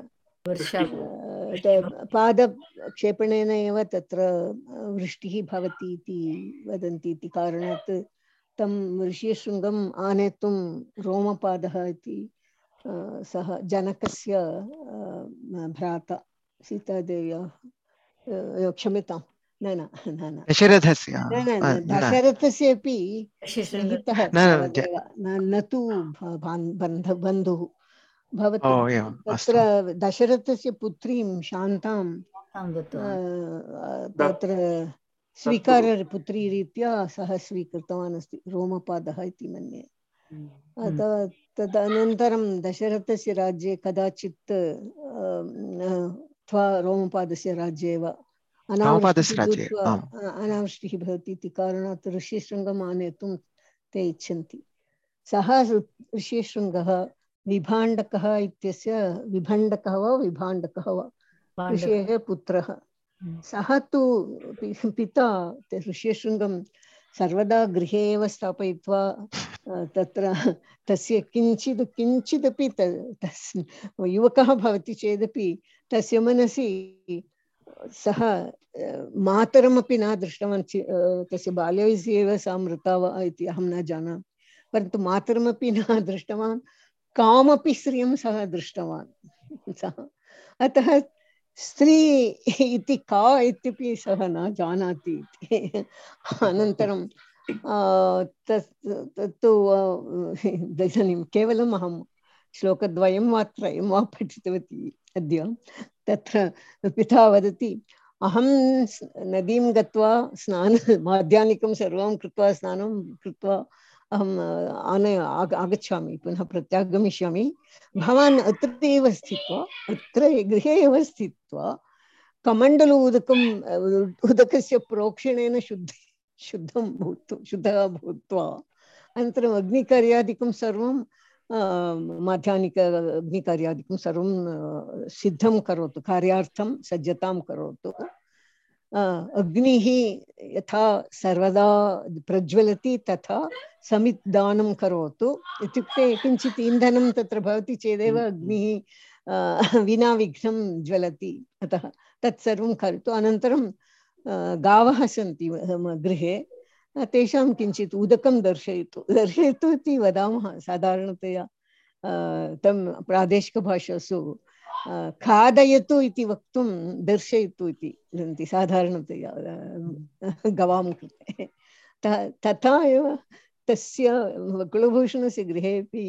पादक्षेपणेन एव तत्र वृष्टिः भवति इति वदन्ति। इति कारणात् तं ऋषिशृङ्गम् आनेतुं रोमपादः इति सः जनकस्य भ्राता सीतादेव्याः, क्षम्यतां, न न न दशरथस्य दशरथस्यपि स्नेहितः तावदेव, न तु बन्धुः भवति। तत्र दशरथस्य पुत्रीं शान्तां तत्र स्वीकारपुत्रीरीत्या सः स्वीकृतवान् अस्ति, रोमपादः इति मन्ये। तदनन्तरं दशरथस्य राज्ये कदाचित् अथवा रोमपादस्य राज्ये एव अनावृष्टिः भवति इति कारणात् ऋषिशृङ्गम् आनेतुं ते इच्छन्ति। सः ऋषिशृङ्गः विभाण्डकः इत्यस्य, विभण्डकः वा विभाण्डकः वा ऋषेः पुत्रः। सः तु पिता ऋषिशृङ्गं सर्वदा गृहे एव स्थापयित्वा तत्र तस्य किञ्चित् किञ्चिदपि तस् युवकः भवति चेदपि तस्य मनसि सः मातरमपि न दृष्टवान्। तस्य बाल्यवयसि एव सा मृता वा इति अहं न जानामि, परन्तु मातरमपि न दृष्टवान्, कामपि स्त्रियं सः दृष्टवान् सः। अतः स्त्री इति का इत्यपि सः न जानाति इति। अनन्तरं तत्तु इदानीं केवलम् अहं श्लोकद्वयं वा त्रयं वा पठितवती अद्य। तत्र पिता वदति, अहं नदीं गत्वा स्नानं, माध्याह्निकं सर्वं कृत्वा स्नानं कृत्वा अहम् आनय आग आगच्छामि, पुनः प्रत्यागमिष्यामि। भवान् अत्र एव स्थित्वा, अत्र गृहे एव स्थित्वा कमण्डल उदकम् उदकस्य प्रोक्षणेन शुद्ध शुद्धं भूत्वा शुद्धः भूत्वा अनन्तरम् अग्निकार्यादिकं सर्वं माध्याह्निक अग्निकार्यादिकं सर्वं सिद्धं करोतु, कार्यार्थं सज्जतां करोतु। अग्निः यथा सर्वदा प्रज्वलति तथा समिद्दानं करोतु। इत्युक्ते किञ्चित् इन्धनं तत्र भवति चेदेव अग्निः विना विघ्नं ज्वलति, अतः तत्सर्वं करोतु। अनन्तरं गावः सन्ति गृहे, तेषां किञ्चित् उदकं दर्शयतु दर्शयतु इति वदामः साधारणतया। तं प्रादेशिकभाषासु खादयतु इति वक्तुं दर्शयतु इति वदन्ति साधारणतया गवां कृते। तथा एव तस्य कुलभूषणस्य गृहेपि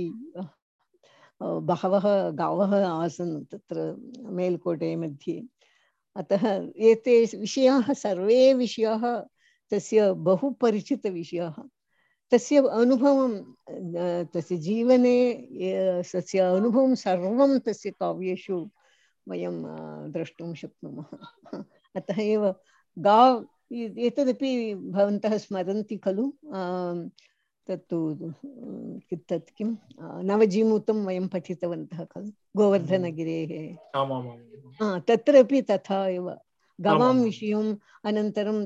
बहवः गावः आसन् तत्र मेल्कोटे मध्ये। अतः एते विषयाः सर्वे विषयाः तस्य बहु परिचितविषयाः। तस्य अनुभवं तस्य जीवने तस्य अनुभवं सर्वं तस्य काव्येषु वयं द्रष्टुं शक्नुमः। अतः एव गाव् एतदपि भवन्तः स्मरन्ति खलु, तत्तु तत् किं नवजीमूतं वयं पठितवन्तः खलु गोवर्धनगिरेः। तत्रापि तथा एव गवां विषयम्, अनन्तरं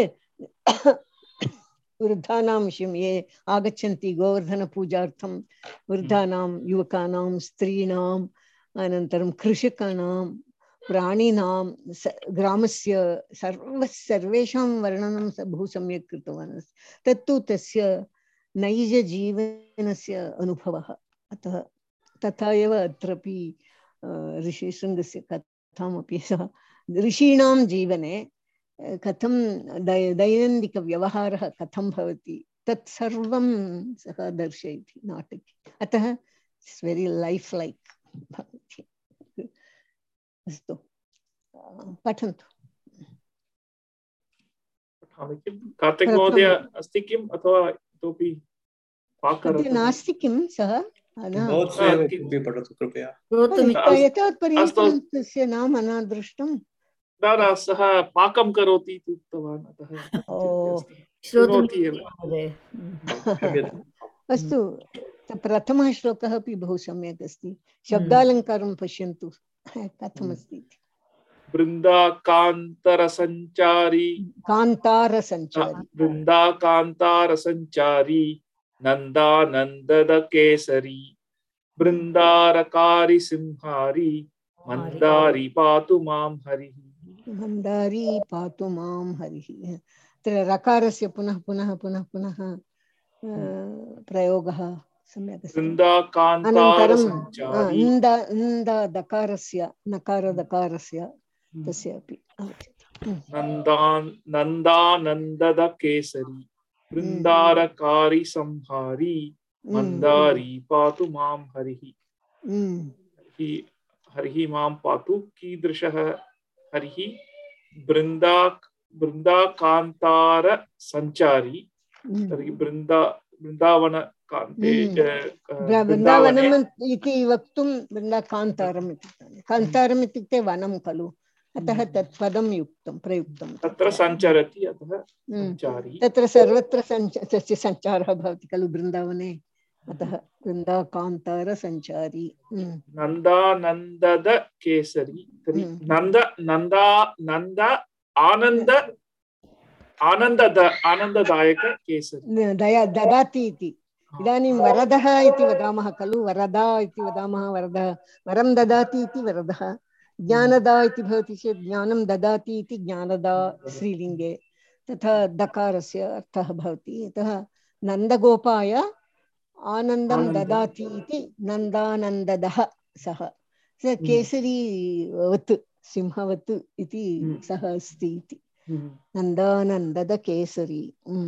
वृद्धानां विषयं, ये आगच्छन्ति गोवर्धनपूजार्थं, वृद्धानां, युवकानां, स्त्रीणाम्, अनन्तरं कृषकाणां, प्राणिनां, ग्रामस्य सर्व सर्वेषां वर्णनं बहु सम्यक् कृतवान् अस्ति। तत्तु तस्य नैजजीवनस्य अनुभवः। अतः तथा एव अत्रापि ऋषिशृङ्गस्य कथामपि सः ऋषीणां जीवने कथं दै दैनन्दिकव्यवहारः कथं भवति तत्सर्वं सः दर्शयति नाटके। अतः इट्स् वेरि लैफ् लैक् भवति। अस्तु, पठन्तु। कार्तिक महोदय अस्ति किम् अथवा इतोपि नास्ति किं सः? पठतु कृपया। एतावत्पर्यन्तं तस्य नाम न दृष्टं। न, सः पाकं करोति इति उक्तवान्, अतः शृणोति एव। अस्तु, प्रथमः श्लोकः अपि बहु सम्यक् अस्ति। शब्दालङ्कारं पश्यन्तु कथमस्ति। बृन्दाकान्तरसञ्चारी कान्तारसञ्चारी बृन्दाकान्तारसञ्चारी नन्दानन्ददकेसरी बृन्दारकारी सिंहारी मन्दारी पातु मां हरिः। मन्दारी पातु मां हरिः। तत्र रकारस्य पुनः पुनः पुनः पुनः प्रयोगः सम्यक् अस्ति। बृन्दाकान्तारसञ्चारी दकारस्य नकारदकारस्य तस्य अपि नन्दानन्ददकेसरी बृन्दारकारी संहारी मन्दारी पातु मां हरिः। हरिः मां पातु। कीदृशः हरिः? बृन्दा बृन्दाकान्तार सञ्चारी। तर्हि बृन्दा वृन्दावन वृन्दावनम् इति वक्तुं वृन्दाकान्तारम् इत्युक्ते कान्तारम् इत्युक्ते वनं खलु, अतः तत् पदं युक्तं प्रयुक्तं। तत्र सञ्चरति, अतः सञ्चारी। तत्र सर्वत्र तस्य सञ्चारः भवति खलु वृन्दावने, अतः वृन्दाकान्तार सञ्चारी। नन्दानन्दद केसरी। तर्हि नन्द नन्दा नन्द आनन्द आनन्दद आनन्ददायक केसरी दया ददाति इति। इदानीं वरदः इति वदामः खलु, वरदा इति वदामः, वरदः वरं ददाति इति वरदः। ज्ञानदा इति भवति चेत् ज्ञानं ददाति इति ज्ञानदा स्त्रीलिङ्गे। तथा दकारस्य अर्थः भवति। अतः नन्दगोपाय आनन्दं ददाति इति नन्दानन्ददः सः। स केसरीवत् सिंहवत् इति सः अस्ति इति। नन्दानन्दद केसरी।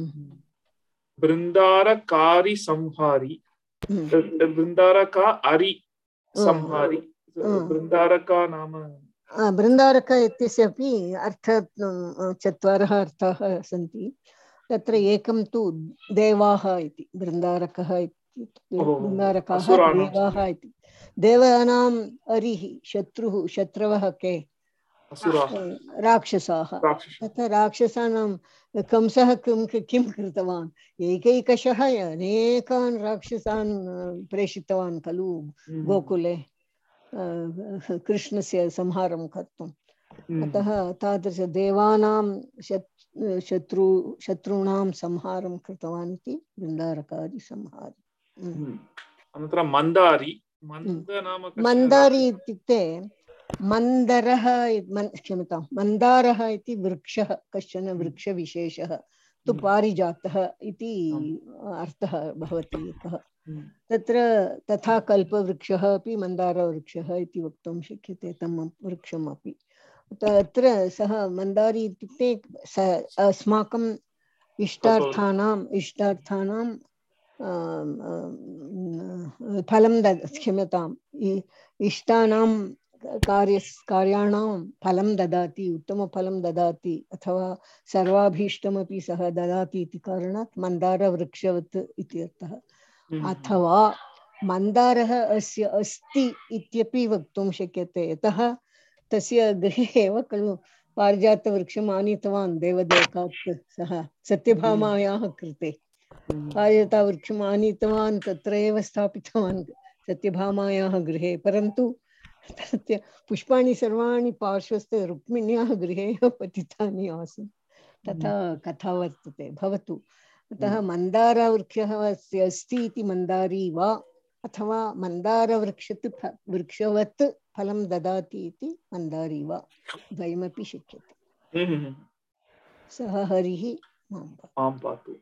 बृन्दारकारी संहारी। बृन्दारका अरि संहारी। बृन्दारका नाम बृन्दारक इत्यस्य अपि अर्थ चत्वारः अर्थाः सन्ति। तत्र एकं तु देवाः इति बृन्दारकः इति बृन्दारकाः देवाः इति देवानाम् अरिः शत्रुः शत्रवः के राक्षसाः तथा राक्षसानां कंसः किं किं कृतवान् एकैकशः अनेकान् राक्षसान् प्रेषितवान् खलु गोकुले कृष्णस्य संहारं कर्तुम् अतः तादृश देवानां शत्रु शत्रूणां संहारं कृतवान् इति बृन्दारकादि संहारम् अनन्तरं मन्दारी मन्दारी इत्युक्ते मन्दरः क्षम्यतां मन्दारः इति वृक्षः कश्चन वृक्षविशेषः तु पारिजातः इति अर्थः भवति एकः तत्र तथा कल्पवृक्षः अपि मन्दारवृक्षः इति वक्तुं शक्यते तं वृक्षमपि तत्र सः मन्दारी इत्युक्ते स अस्माकम् इष्टार्थानाम् इष्टार्थानां फलं दद क्षम्यताम् इष्टानां कार्य कार्याणां फलं ददाति उत्तमफलं ददाति अथवा सर्वाभीष्टमपि सः ददाति इति कारणात् मन्दारवृक्षवत् इति अर्थः अथवा मन्दारः अस्य अस्ति इत्यपि वक्तुं शक्यते यतः तस्य गृहे एव खलु पारिजातवृक्षम् आनीतवान् देवदेवकात् सः सत्यभामायाः कृते पारिजातवृक्षम् आनीतवान् तत्र एव स्थापितवान् सत्यभामायाः गृहे परन्तु तस्य पुष्पाणि सर्वाणि पार्श्वस्थ रुक्मिण्याः गृहे एव पतितानि आसन् तथा कथा वर्तते भवतु अतः मन्दारवृक्षः अस्ति इति मन्दारी वा अथवा मन्दारवृक्षत् वृक्षवत् फलं ददाति इति मन्दारी वा द्वयमपि शक्यते सः हरिः मां पातु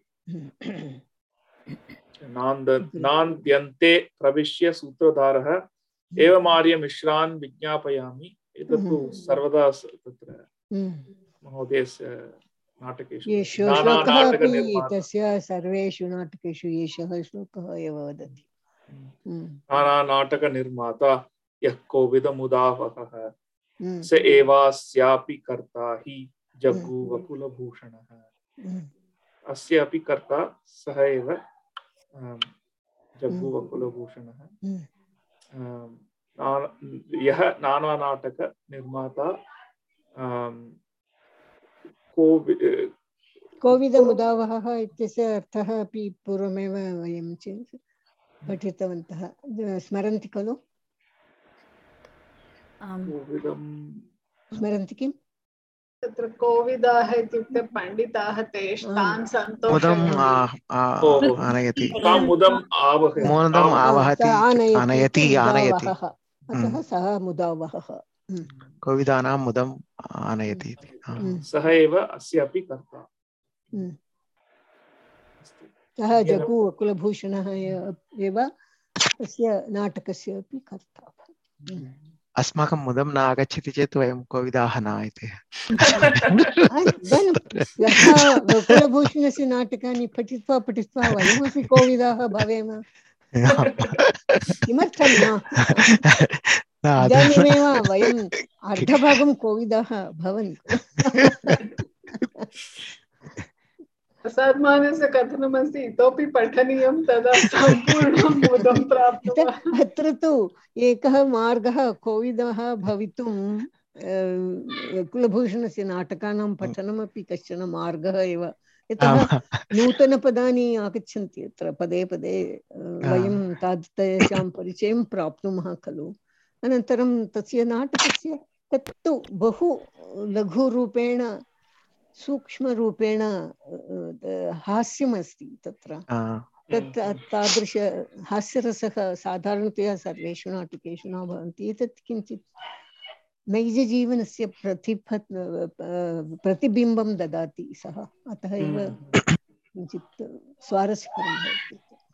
नान्द्यन्ते प्रविश्य सूत्रधारः एवम् आर्यमिश्रान् विज्ञापयामि एतत्तु सर्वदा तत्र महोदयस्य नाटकेषु ये श्लोकः अपि तस्य सर्वेषु नाटकेषु एषः श्लोकः एव वदति नानानाटकनिर्माता यः कोविदमुदावहः स एवास्यापि कर्ता हि जग्गुवकुलभूषणः अस्य अपि कर्ता सः एव जग्गुवकुलभूषणः यः नानानाटकनिर्माता कोविदमुदावहः इत्यस्य अर्थः अपि पूर्वमेव वयं पठितवन्तः स्मरन्ति खलु स्मरन्ति किम् तत्र कोविदाः इत्युक्ते पण्डिताः तेषां मुदम् आनयति मुदम् आवहति आनयति आनयति अतः सः मुदावहः कोविदानां मुदम् आनयति सः एव अस्यापि कर्ता सः जग्गुवकुलभूषणः एव तस्य नाटकस्य अपि कर्ता अस्माकं मुदं न आगच्छति चेत् वयं कोविदाः न इति वकुलभूषणस्य नाटकानि पठित्वा पठित्वा वयमपि कोविदाः भवेम किमर्थं न इदानीमेव वयम् अर्धभागं कोविदाः भवन्ति असद्मानस्य कथनमस्ति इतोपि पठनीयं तदा सम्पूर्णं मुदं प्राप्नुमः अत्र तु एकः मार्गः कोविदः भवितुं कुलभूषणस्य नाटकानां पठनमपि कश्चन मार्गः एव यतः नूतनपदानि आगच्छन्ति अत्र पदे पदे वयं तादृशेषां परिचयं प्राप्नुमः खलु अनन्तरं तस्य नाटकस्य तत्तु बहु लघुरूपेण सूक्ष्मरूपेण हास्यमस्ति तत्र तत् तादृश हास्यरसः साधारणतया सर्वेषु नाटकेषु न भवन्ति एतत् किञ्चित् नैजजीवनस्य प्रतिफ प्रतिबिम्बं ददाति सः अतः एव किञ्चित् स्वारस्यकरं भवति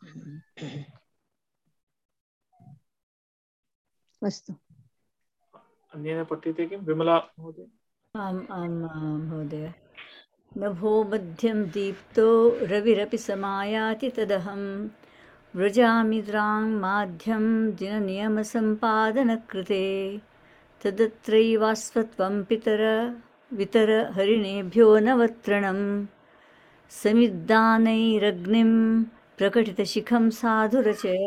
अस्तु अन्येन पठ्यते किं विमला महोदय आम् आं महोदय नभो मध्यं दीप्तो रविरपि समायाति तदहं व्रजामि द्रां माध्यं दिननियमसम्पादनकृते तदत्रैवास्वत्वं पितर वितर हरिणेभ्यो नवतृणं समिद्दानैरग्निं प्रकटितशिखं साधु रचय।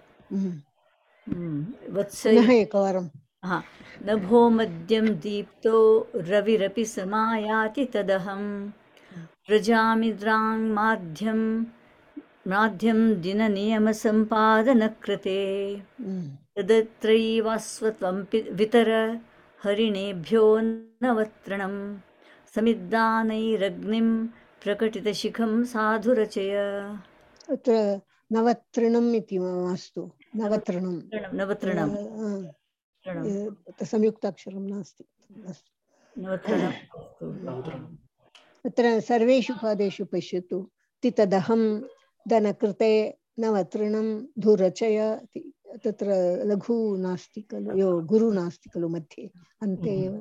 वत्स एकवारं हा नभो मद्यं दीप्तो रविरपि समायाति तदहं व्रजामि द्राङ्माध्यं माध्यं दिननियमसम्पादनकृते तदत्रैवास्वत्वं वितर हरिणेभ्यो नवतृणं समिद्दानैरग्निं प्रकटितशिखं साधु रचय। अत्र नवतृणम् इति मास्तु नवतृणं नवतृणं संयुक्ताक्षरं नास्ति। अत्र सर्वेषु पादेषु पश्यतु तितदहं दनकृते नवतृणं धुरचय तत्र लघु नास्ति खलु यो गुरु नास्ति खलु मध्ये अन्ते एव।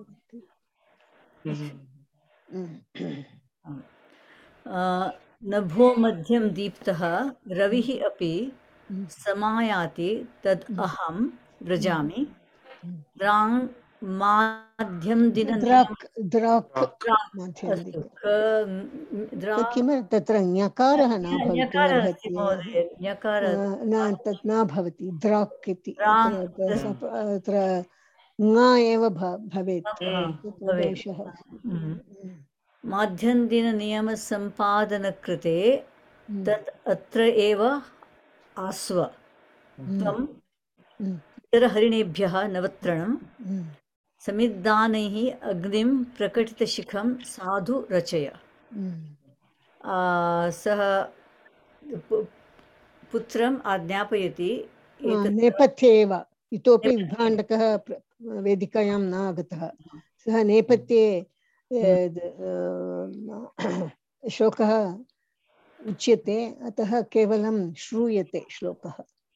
नभो मध्यं दीप्तः रविः अपि समायाति तद् अहं व्रजामि द्राङ् माध्यं दिन द्राक् द्राक् किं तत्र ञकारः न भवति न तत् न भवति द्राक् इति अत्र ङ एव भवेत् दोषः। माध्यन्दिननियमसम्पादनकृते तत् अत्र एव आस्व त्वं इतरहरिणेभ्यः नवतृणं समिद्दानैः अग्निं प्रकटितशिखं साधु रचय। सः पुत्रम् आज्ञापयति नेपथ्ये एव इतोपि विभाण्डकः वेदिकायां न आगतः सः नेपथ्ये श्लोकः उच्यते अतः केवलं श्रूयते श्लोकः।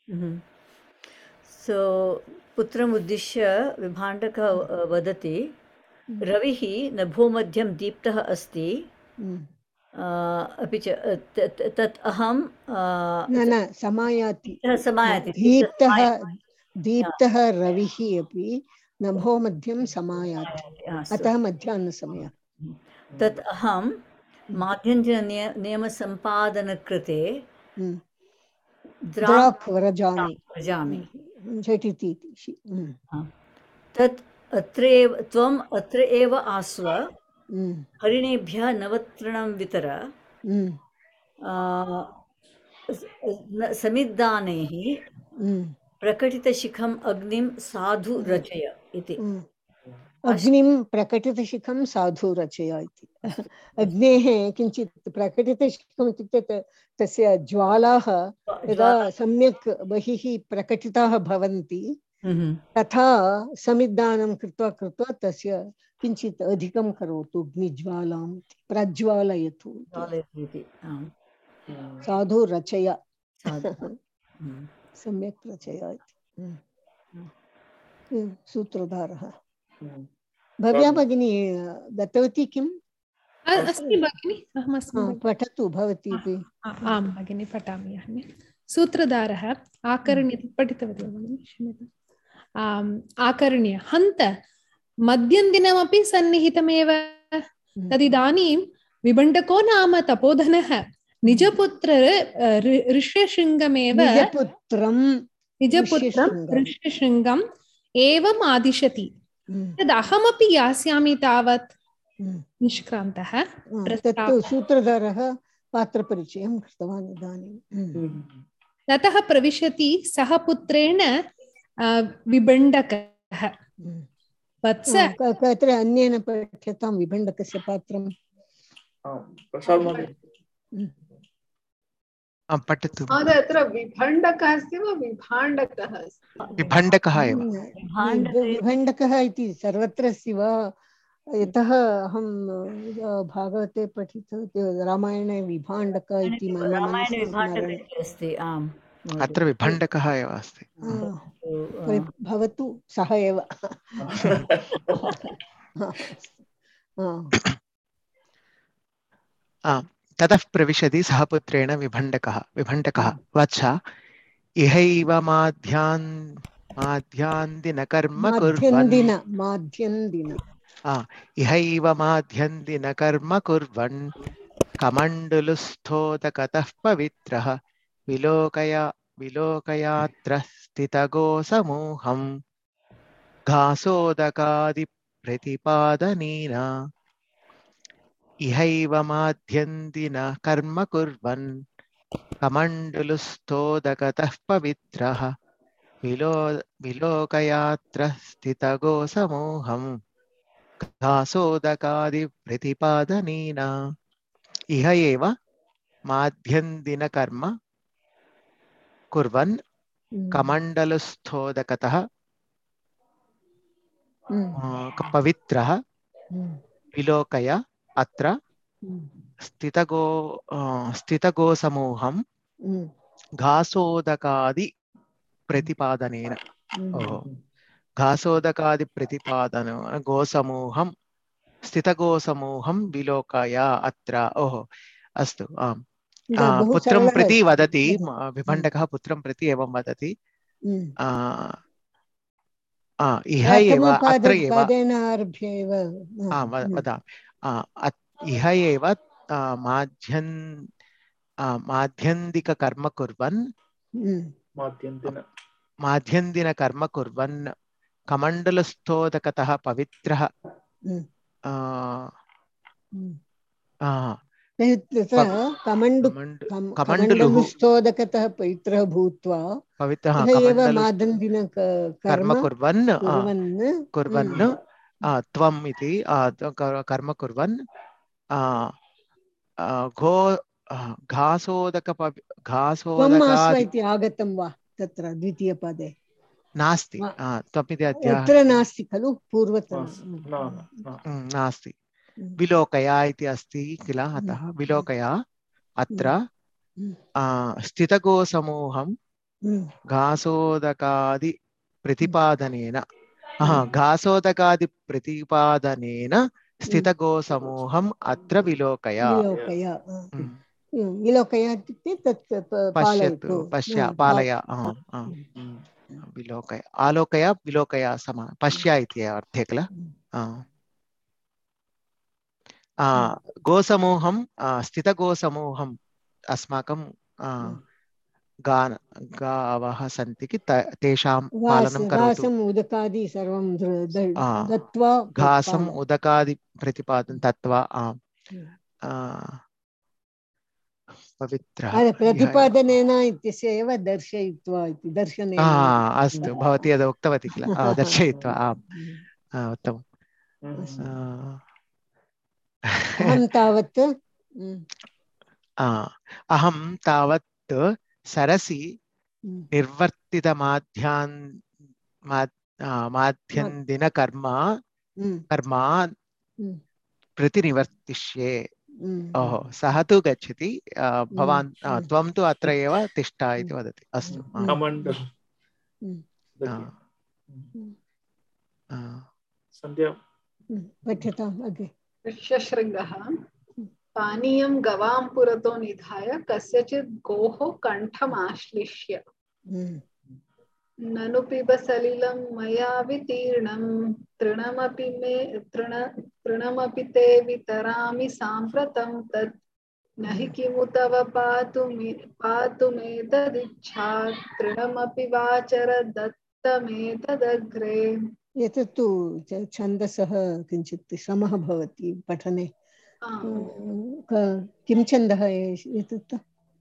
सो पुत्रम् उद्दिश्य विभाण्डकः वदति रविः नभो मध्यं दीप्तः अस्ति अपि च तत् अहं न न समायाति समायाति दीप्तः दीप्तः रविः अपि नभो मध्यं समायाति अतः मध्याह्नसमयः। तत् अहं माध्यन्दिननियमसम्पादनकृते द्राक् व्रजामि व्रजामि झटिति तत् अत्रैव त्वम् अत्र एव आस्व हरिणेभ्यः नवतृणं वितर समिद्दानैः प्रकटितशिखम् अग्निं साधु रचय इति। अग्निं प्रकटितशिखं साधु रचय इति अग्नेः किञ्चित् प्रकटितशिखम् इत्युक्ते तस्य ज्वालाः यदा सम्यक् बहिः प्रकटिताः भवन्ति तथा समिद्दानं कृत्वा कृत्वा तस्य किञ्चित् अधिकं करोतु अग्निज्वालां प्रज्वालयतु साधु रचय सम्यक् रचय इति सूत्रधारः। भव्या भगिनी दत्तवती किम्? अस्मि भगिनि अहमस्मि पठतु भवती अपि। आं भगिनि पठामि अहं। सूत्रधारः आकर्ण्य पठितवती भगिनि क्षम्यताम्। आकर्ण्य हन्त मध्यन्दिनमपि सन्निहितमेव तदिदानीं विभण्डको नाम तपोधनः निजपुत्र ऋष्यशृङ्गमेव निजपुत्रं निजपुत्रं ऋष्यशृङ्गम् एवम् आदिशति तदहमपि यास्यामि तावत् निष्क्रान्तः। तत्तु सूत्रधारः पात्रपरिचयं कृतवान् इदानीं। ततः प्रविशति सह पुत्रेण विभण्डकः। वत्स अत्र अन्येन पठ्यतां विभण्डकस्य पात्रं पठतु। अत्र विभण्डकः अस्ति वा विभाण्डकः अस्ति? विभण्डकः एव। विभण्डकः इति सर्वत्र अस्ति वा? यतः अहं भागवते पठितवती रामायणे विभाण्डक इति मम मनसि अस्ति। आम् अत्र विभण्डकः एव अस्ति। भवतु सः एव। ततः प्रविशति सह पुत्रेण विभण्डकः। विभण्डकः वत्स इहैव माध्यान् माध्यान्दिनकर्म कुर्वन् माध्यन्दिन इहैव माध्यन्दिनकर्म कुर्वन् कमण्डलुस्थोदकतः पवित्रः विलोकया विलोकयात्र स्थितगो समूहम् घासोदकादिप्रतिपादनेन इहैव माध्यन्दिन कर्म कुर्वन् कमण्डलुस्थोदकतः पवित्रः विलो विलोकयात्र स्थितगो समूहम् घासोदकादिप्रतिपादनेन इह एव माध्यन्दिन कर्म कुर्वन् कमण्डलस्थोदकतः पवित्रः विलोकय अत्र स्थितगो स्थितगो समूहं घासोदकादि प्रतिपादनेन ओहो घासोदकादि प्रतिपादन गोसमूहं स्थितगोसमूहं विलोकय अत्र ओहो अस्तु आम् पुत्रं प्रति वदति विभण्डकः पुत्रं प्रति एवं वदति इह एव अत्र एव वदामि इह एव माध्यन् माध्यन्दिककर्म कुर्वन् माध्यन्दिन कर्म कुर्वन् कमण्डलस्थोदकतः पवित्रः कमण्डलुस्थोदकतः पवित्रः भूत्वा पवित्रः कर्म कुर्वन् कुर्वन् त्वम् इति कर्म कुर्वन् घो घासोदक घासोदकादि आगतं वा तत्र द्वितीयपदे नास्ति त्वमिति अत्र नास्ति खलु पूर्वतः नास्ति विलोकया इति अस्ति किल अतः विलोकया अत्र स्थितगोसमूहं घासोदकादि प्रतिपादनेन घासोदकादि प्रतिपादनेन स्थितगोसमूहम् अत्र विलोकया विलोकया इत्युक्ते तत् पश्यतु पश्य पालय विलोकय आलोकय विलोकय समा पश्य इति अर्थे किल गोसमूहं स्थितगोसमूहम् अस्माकं गावः सन्ति कि तेषां पालनं करोतु उदकादि सर्वं दत्वा घासम् उदकादि प्रतिपादनं दत्वा पवित्रः प्रतिपादनेन इत्यस्य एव दर्शयित्वा इति दर्शनेन अस्तु भवती यद् उक्तवती किल दर्शयित्वा आम् उत्तमम् अहं तावत् अहं तावत् सरसि निर्वर्तितमाध्यान् माध्यन्दिनकर्म कर्म प्रतिनिवर्तिष्ये ओहो सः तु गच्छति भवान् त्वं तु अत्र एव तिष्ठ इति वदति अस्तु ऋष्यशृङ्गः पानीयं गवां पुरतो निधाय कस्यचित् गोः कण्ठमाश्लिष्य ननु पिब सलिलं मया वितीर्णं तृणमपि मे तृण तृणमपि ते वितरामि साम्प्रतं तत् न हि किमु तव पातु मे पातु मे तदिच्छा तृणमपि वाचर दत्तमेतदग्रे। एतत् तु छन्दसः किञ्चित् श्रमः भवति पठने। किं छन्दः एतत्?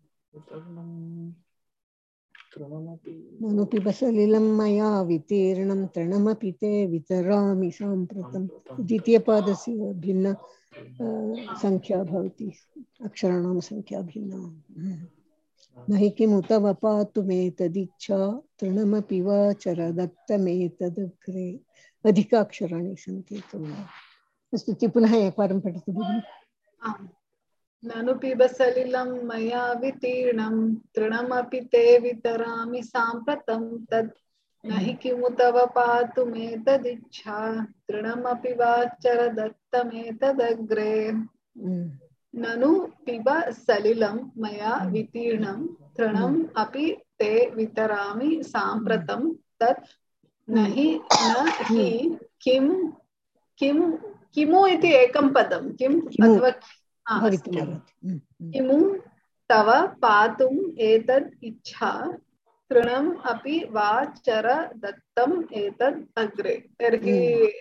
ननु पिब सलिलं मया वितीर्णं तृणमपि ते वितरामि साम्प्रतं। द्वितीयपादस्य भिन्न संख्या भवति, अक्षराणां संख्या भिन्ना। न हि किमुत वपातु मे तदिच्छा तृणमपि वाचर दत्तमेतदग्रे। अधिकाक्षराणि सन्ति। अस्तु, पुनः एकवारं पठतु भगिनि। ननु पिब सलिलं मया वितीर्णं तृणमपि ते वितरामि साम्प्रतं तत् न हि किमु तव पातु मे तदिच्छा तृणमपि वाचर दत्तमेतदग्रे। ननु पिब सलिलं मया वितीर्णं तृणम् अपि ते वितरामि साम्प्रतं तत् न हि न हि किं किं किमु इति एकं पदं किम् अथवा भवितुमर्हति। किमु तव पातुम् एतद् इच्छा तृणम् अपि वा चर दत्तम् एतद् अग्रे। तर्हि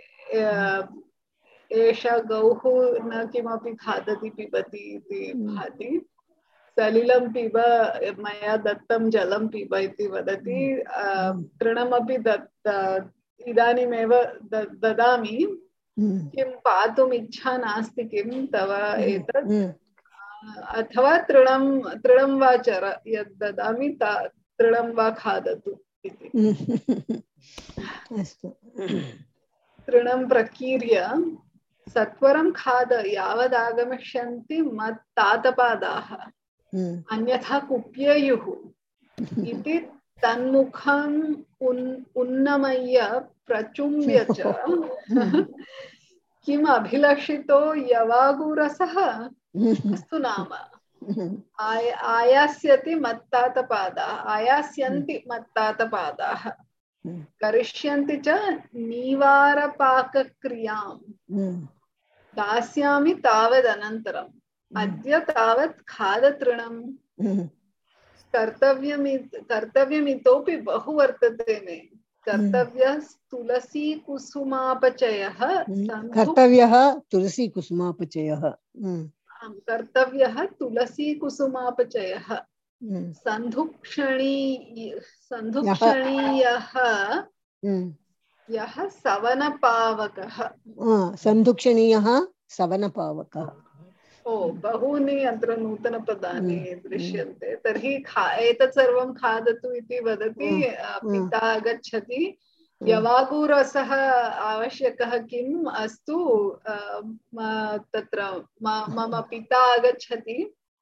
एषा गौः न किमपि खादति पिबति इति भाति, सलिलं पिब मया दत्तं जलं पिब इति वदति, तृणमपि दत्त इदानीमेव ददामि, किं पातुम् इच्छा नास्ति किं तव एतत्, अथवा तृणं तृणं वा चर, यद् ददामि तृणं वा खादतु इति। तृणं प्रकीर्य सत्वरं खाद यावदागमिष्यन्ति मत्तातपादाः अन्यथा कुप्येयुः इति तन्मुखम् उन्नमय्य प्रचुम्ब्य च किम् अभिलषितो यवागुरसः अस्तु नाम आय आयास्यति मत्तातपादाः आयास्यन्ति मत्तातपादाः करिष्यन्ति च नीवारपाकक्रियां दास्यामि तावदनन्तरम् अद्य तावत् खाद तृणं कर्तव्यमितोपि बहु वर्तते मे कर्तव्यः तुलसी कुसुमापचयः कर्तव्यः तुलसी कुसुमापचयः कर्तव्यः तुलसी कुसुमापचयः संधुक्षणी संधुक्षणीयः यः सवनपावकः संधुक्षणीयः सवनपावकः। ओ बहूनि अत्र नूतनपदानि दृश्यन्ते। तर्हि खा एतत् सर्वं खादतु इति वदति, पिता आगच्छति, यवागुरसः आवश्यकः किम् अस्तु, तत्र मम पिता आगच्छति,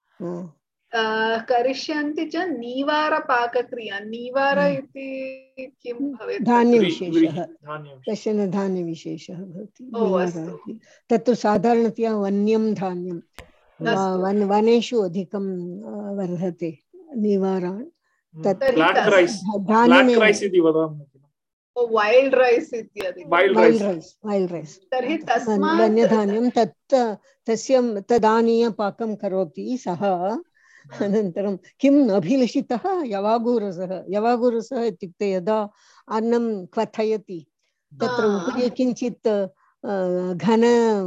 करिष्यन्ति च नीवारपाकक्रिया। नीवार इति किं भवेत्? धान्यविशेषः, कश्चन धान्यविशेषः भवति। तत्तु साधारणतया वन्यं धान्यं, वनेषु अधिकं वर्धते नीवारान्। तत् धान्यमेव वैल्ड् रैस् इत्यादि। वैल्ड् रैस् वैल्ड् रैस् तर्हि तस्मात् वन्यधान्यं तत् तस्य तदानीय पाकं करोति सः। अनन्तरं किम् अभिलषितः यवागुरसः। यवागुरसः इत्युक्ते यदा अन्नं क्वथयति तत्र उपरि किञ्चित् घन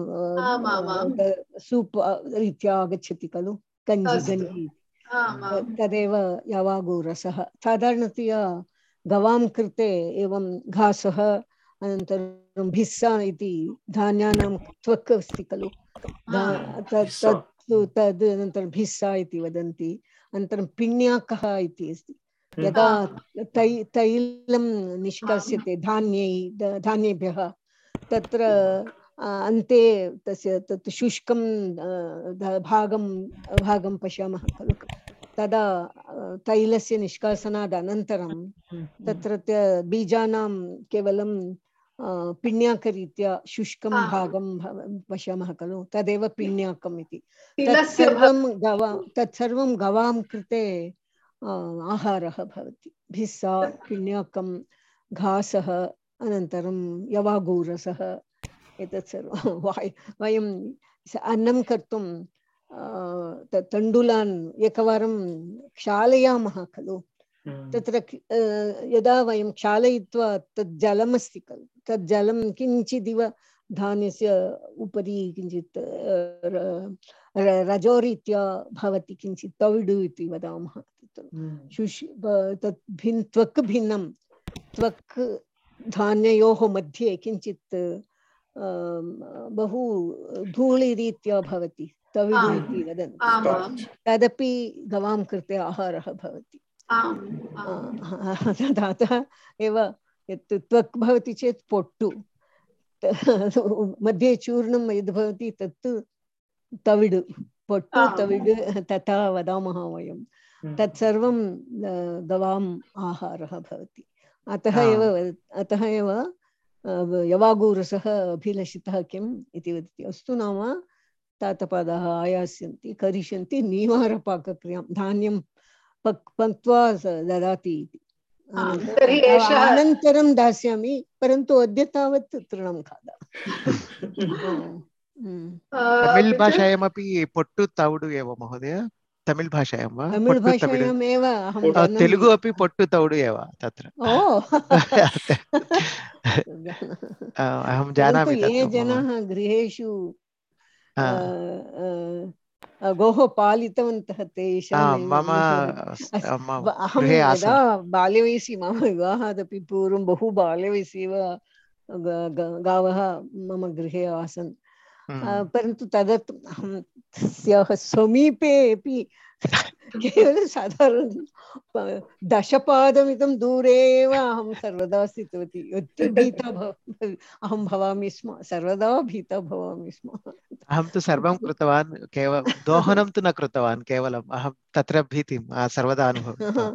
सूप् रीत्या आगच्छति खलु, गञ्जि गञ्जि, तदेव यवागुरसः। साधारणतया गवां कृते एवं घासः, अनन्तरं भिस्सा इति धान्यानां त्वक् अस्ति खलु, तत् तद् अनन्तरं भिस्सा इति वदन्ति। अनन्तरं पिण्याकः इति अस्ति, यदा तै तैलं निष्कास्यते धान्यै धान्येभ्यः, तत्र अन्ते तस्य तत् शुष्कं भागं भागं पश्यामः खलु, तदा तैलस्य निष्कासनात् अनन्तरं तत्र बीजानां केवलं पिण्याकरीत्या शुष्कं भागं पश्यामः खलु, तदेव पिण्याकम् इति। तत्सर्वं गवां तत्सर्वं गवां कृते आहारः भवति। भिस्सा, पिण्याकं, घासः, अनन्तरं यवागुरसः, एतत् सर्वं वयं अन्नं कर्तुं तण्डुलान् एकवारं क्षालयामः खलु, तत्र यदा वयं क्षालयित्वा तत् जलमस्ति खलु, तत् जलं किञ्चिदिव धान्यस्य उपरि किञ्चित् रजोरीत्या भवति, किञ्चित् तविडु इति वदामः। शुष् तत् भिन् त्वक् भिन्नं, त्वक् धान्ययोः मध्ये किञ्चित् बहु धूलिरीत्या भवति, तविडु इति वदन्ति, तदपि गवां कृते आहारः भवति। अतः एव यत् त्वक् भवति चेत् पोट्टु, मध्ये चूर्णं यद् भवति तत् तविडु, पोट्टु तविडु तथा वदामः वयं। तत्सर्वं गवाम् आहारः भवति। अतः एव अतः एव यवागुरसः अभिलषितः किम् इति वदति। अस्तु नाम तातपादाः आयास्यन्ति, करिष्यन्ति नीवारपाकक्रियां, धान्यं पक्त्वा ददाति इति। अनन्तरं दास्यामि, परन्तु अद्य तावत् तृणं खाद। तमिळ् भाषायामपि पोट्टु तौडु एव महोदय, तमिळ् भाषायां वा? तमिळ् भाषायामेव अहं तेलुगु अपि पोट्टु तौडु एव तत्र। अहं जानामि ये जनाः गृहेषु गोः पालितवन्तः तेषाम् मम अहं यदा बाल्यवयसि मम विवाहादपि पूर्वं बहु बाल्यवयसि एव गावः मम गृहे आसन्, परन्तु तदर्थम् अहं तस्याः समीपे अपि केवलं साधारणं दशपादमितं दूरे एव अहं सर्वदा स्थितवती। अत्यभीता अहं भवामि स्म, सर्वदा भीता भवामि स्म। अहं तु सर्वं कृतवान्, केवलं दोहनं तु न कृतवान्, केवलम् अहं तत्र भीतिं सर्वदा अनुभवामि।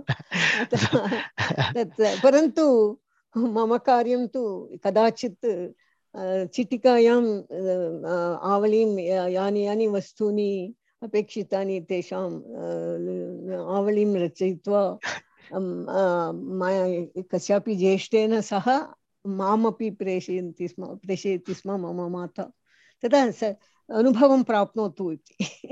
परन्तु मम कार्यं तु कदाचित् चिटिकायाम् आवलीं यानि यानि वस्तूनि अपेक्षितानि तेषां आवलीं रचयित्वा कस्यापि ज्येष्ठेन सह मामपि प्रेषयन्ति स्म प्रेषयति स्म मम माता। तदा अनुभवं प्राप्नोतु इति।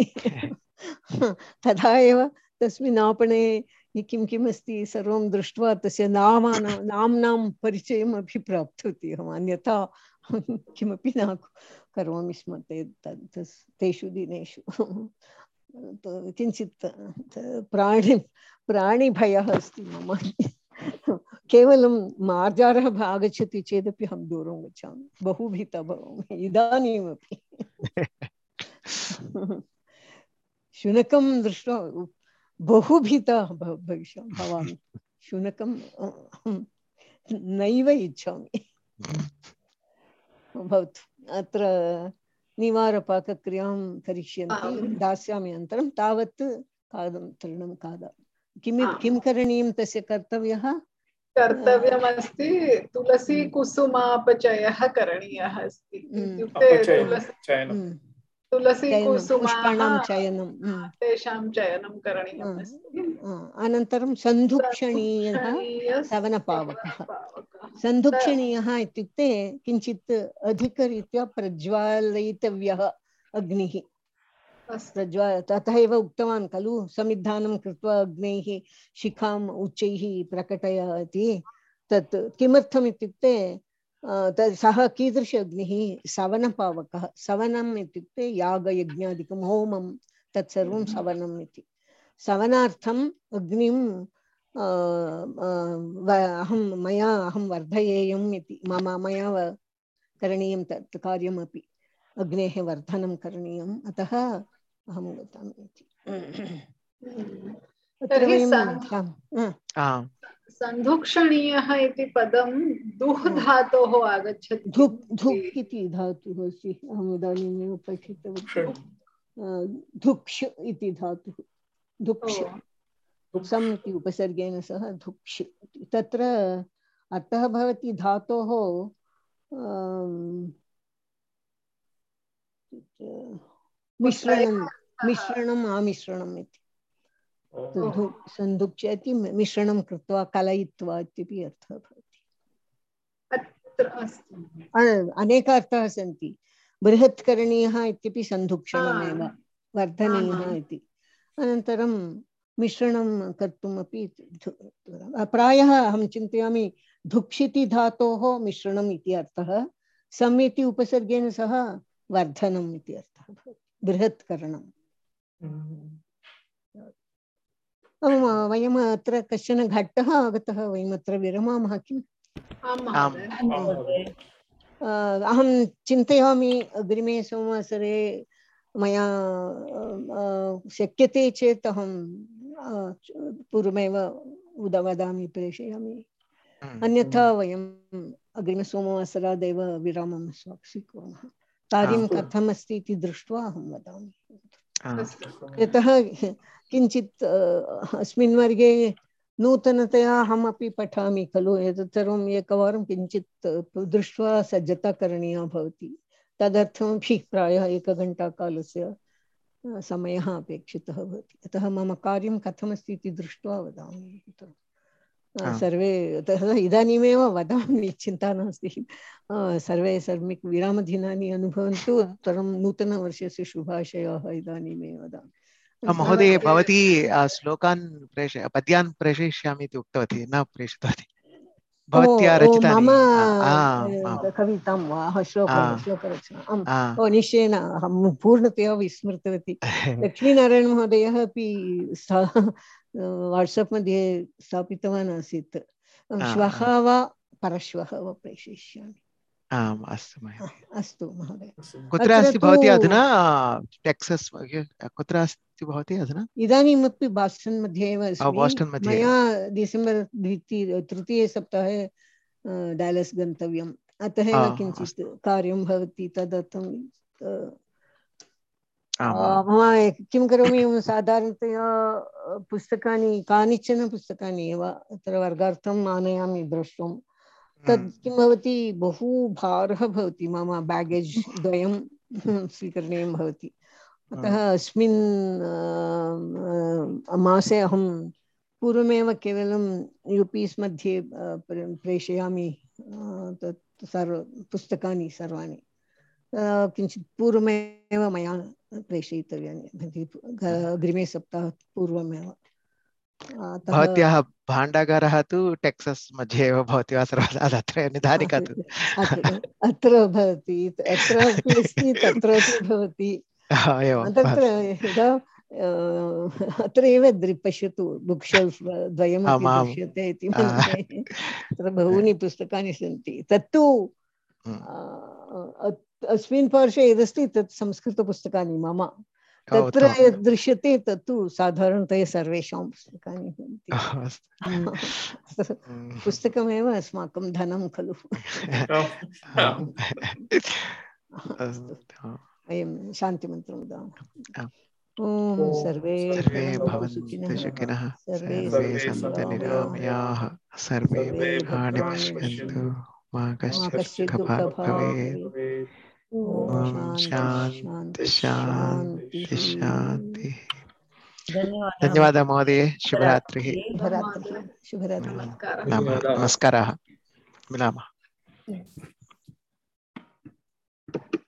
तदा एव तस्मिन् आपणे किं किम् अस्ति सर्वं दृष्ट्वा तस्य नामानां नाम्नां परिचयम् अपि प्राप्तवती अहम्, अन्यथा किमपि न करोमि स्म ते तेषु दिनेषु। किञ्चित् प्राणि प्राणिभयः अस्ति मम। केवलं मार्जारः आगच्छति चेदपि अहं दूरं गच्छामि, बहु भीता भवामि इदानीमपि। शुनकं दृष्ट्वा बहु भीता भविष्यामि भवामि। शुनकं नैव इच्छामि। भवतु अत्र निवारपाकक्रियां करिष्यन्ति, दास्यामि अनन्तरं तावत् खादं तृणं खाद। किं किं करणीयं तस्य कर्तव्यः? कर्तव्यमस्ति तुलसी कुसुमापचयः करणीयः अस्ति। इत्युक्ते तुलसी पुष्पाणां चयनं, तेषां चयनं करणीयम् अस्ति। अनन्तरं सन्धुक्षणीयः सवनपावकः। सन्धुक्षणीयः इत्युक्ते किञ्चित् अधिकरीत्या प्रज्वालयितव्यः अग्निः। प्रज्वा ततः एव उक्तवान् खलु, समिधानं कृत्वा अग्नेः शिखाम् उच्चैः प्रकटय इति। तत् किमर्थम् इत्युक्ते सः कीदृश अग्निः? सवनपावकः। सवनम् इत्युक्ते यागयज्ञादिकं होमं तत्सर्वं सवनम् इति। सवनार्थम् अग्निं अहं मया अहं वर्धयेयम् इति मम मया करणीयं तत् कार्यमपि, अग्नेः वर्धनं करणीयम्, अतः अहं गतम् इति। अत्र वयं सन्धुक्षणीयः इति पदं दुह् धातोः आगच्छति। धुक् धुक् इति धातुः अस्ति, अहम् इदानीमेव पठितवती। धुक्ष इति धातुः, धुक्ष सम् इति उपसर्गेण सह धुक्ष। तत्र अर्थः भवति धातोः मिश्रणं मिश्रणम् आमिश्रणम् इति। सन्धुक्ष इति मिश्रणं कृत्वा कलयित्वा इत्यपि अर्थः भवति। अनेक अर्थाः सन्ति। बृहत् करणीयः इत्यपि सन्धुक्षणमेव, वर्धनीयः इति। अनन्तरं मिश्रणं कर्तुमपि प्रायः अहं चिन्तयामि धुक्षिति धातोः मिश्रणम् इति अर्थः, सम् इति उपसर्गेण सह वर्धनम् इति अर्थः भवति, बृहत् करणम्। वयम् अत्र कश्चन घट्टः आगतः, वयम् अत्र विरमामः किम्? अहं चिन्तयामि अग्रिमे सोमवासरे मया शक्यते चेत् अहं पूर्वमेव उद वदामि, प्रेषयामि। अन्यथा वयम् अग्रिमसोमवासरादेव विरामं स्वीकुर्मः। कार्यं कथम् अस्ति इति दृष्ट्वा अहं वदामि। यतः किञ्चित् अस्मिन् वर्गे नूतनतया अहमपि पठामि खलु, एतत् सर्वम् एकवारं किञ्चित् दृष्ट्वा सज्जता करणीया भवति। तदर्थमपि प्रायः एकघण्टाकालस्य समयः अपेक्षितः भवति। अतः मम कार्यं कथमस्ति इति दृष्ट्वा वदामि। सर्वे इदानीमेव वदामि, चिन्ता नास्ति। सर्वे सम्यक् विरामदिनानि अनुभवन्तु। अनन्तरं नूतनवर्षस्य शुभाशयाः इदानीमेव वदामि। महोदय, भवती श्लोकान् प्रेष पद्यान् प्रेषयिष्यामि इति उक्तवती, न प्रेषितवती। भवत्या रचितानि मम कवितां वा श्लोकं श्लोकरचना ओ निश्चयेन अहं पूर्णतया विस्मृतवती। लक्ष्मीनारायण महोदयः अपि वाट्सप् मध्ये स्थापितवान् आसीत्। श्वः वा परश्वः वा प्रेषयिष्यामि। आम्, अस्तु महोदय। अस्तु महोदय। कुत्र अस्ति भवती अधुना? टेक्सस् कुत्र अस्ति भवती अधुना? इदानीमपि बास्टन् मध्ये एव अस्मि। बास्टन् मध्ये मया डिसेम्बर् द्वितीय तृतीये सप्ताहे डालस् गन्तव्यम्, अतः एव किञ्चित् कार्यं भवति। तदर्थं मम किं करोमि, साधारणतया पुस्तकानि कानिचन पुस्तकानि एव अत्र वर्गार्थम् आनयामि द्रष्टुं। तद् किं भवति, बहु भारः भवति, मम बेगेज् द्वयं स्वीकरणीयं भवति। अतः अस्मिन् मासे अहं पूर्वमेव केवलं यूपीस् मध्ये प्रेषयामि तत् सर्व पुस्तकानि सर्वाणि। किञ्चित् पूर्वमेव मया प्रेषयितव्यानि, अग्रिमे सप्ताहात् पूर्वमेव। भवत्याः भाण्डागारः तु टेक्सस् मध्ये एव भवति वा सर्वदा? तत्र निधानिका तु अत्र भवति, अत्र अपि अस्ति, तत्र अपि भवति। तत्र यदा अत्र एव पश्यतु, बुक् शेल्फ् द्वयमपि दृश्यते इति मन्ये। तत्र बहूनि पुस्तकानि सन्ति। तत्तु अस्मिन् पार्श्वे यदस्ति तत् संस्कृतपुस्तकानि मम। तत्र यद् दृश्यते तत्तु साधारणतया सर्वेषां पुस्तकानि सन्ति। पुस्तकमेव अस्माकं धनं खलु। वयं शान्तिमन्त्रं वदामः। ॐ सर्वे भवन्तु सुखिनः, सर्वे सन्तु निरामयाः, सर्वे भद्राणि पश्यन्तु, मा कश्चित् दुःखभाग् भवेत्। ॐ शान्ति शान्ति शान्ति। धन्यवादः महोदय। शुभरात्रिः। शुभरात्रिः। नमस्काराः। मिलामः।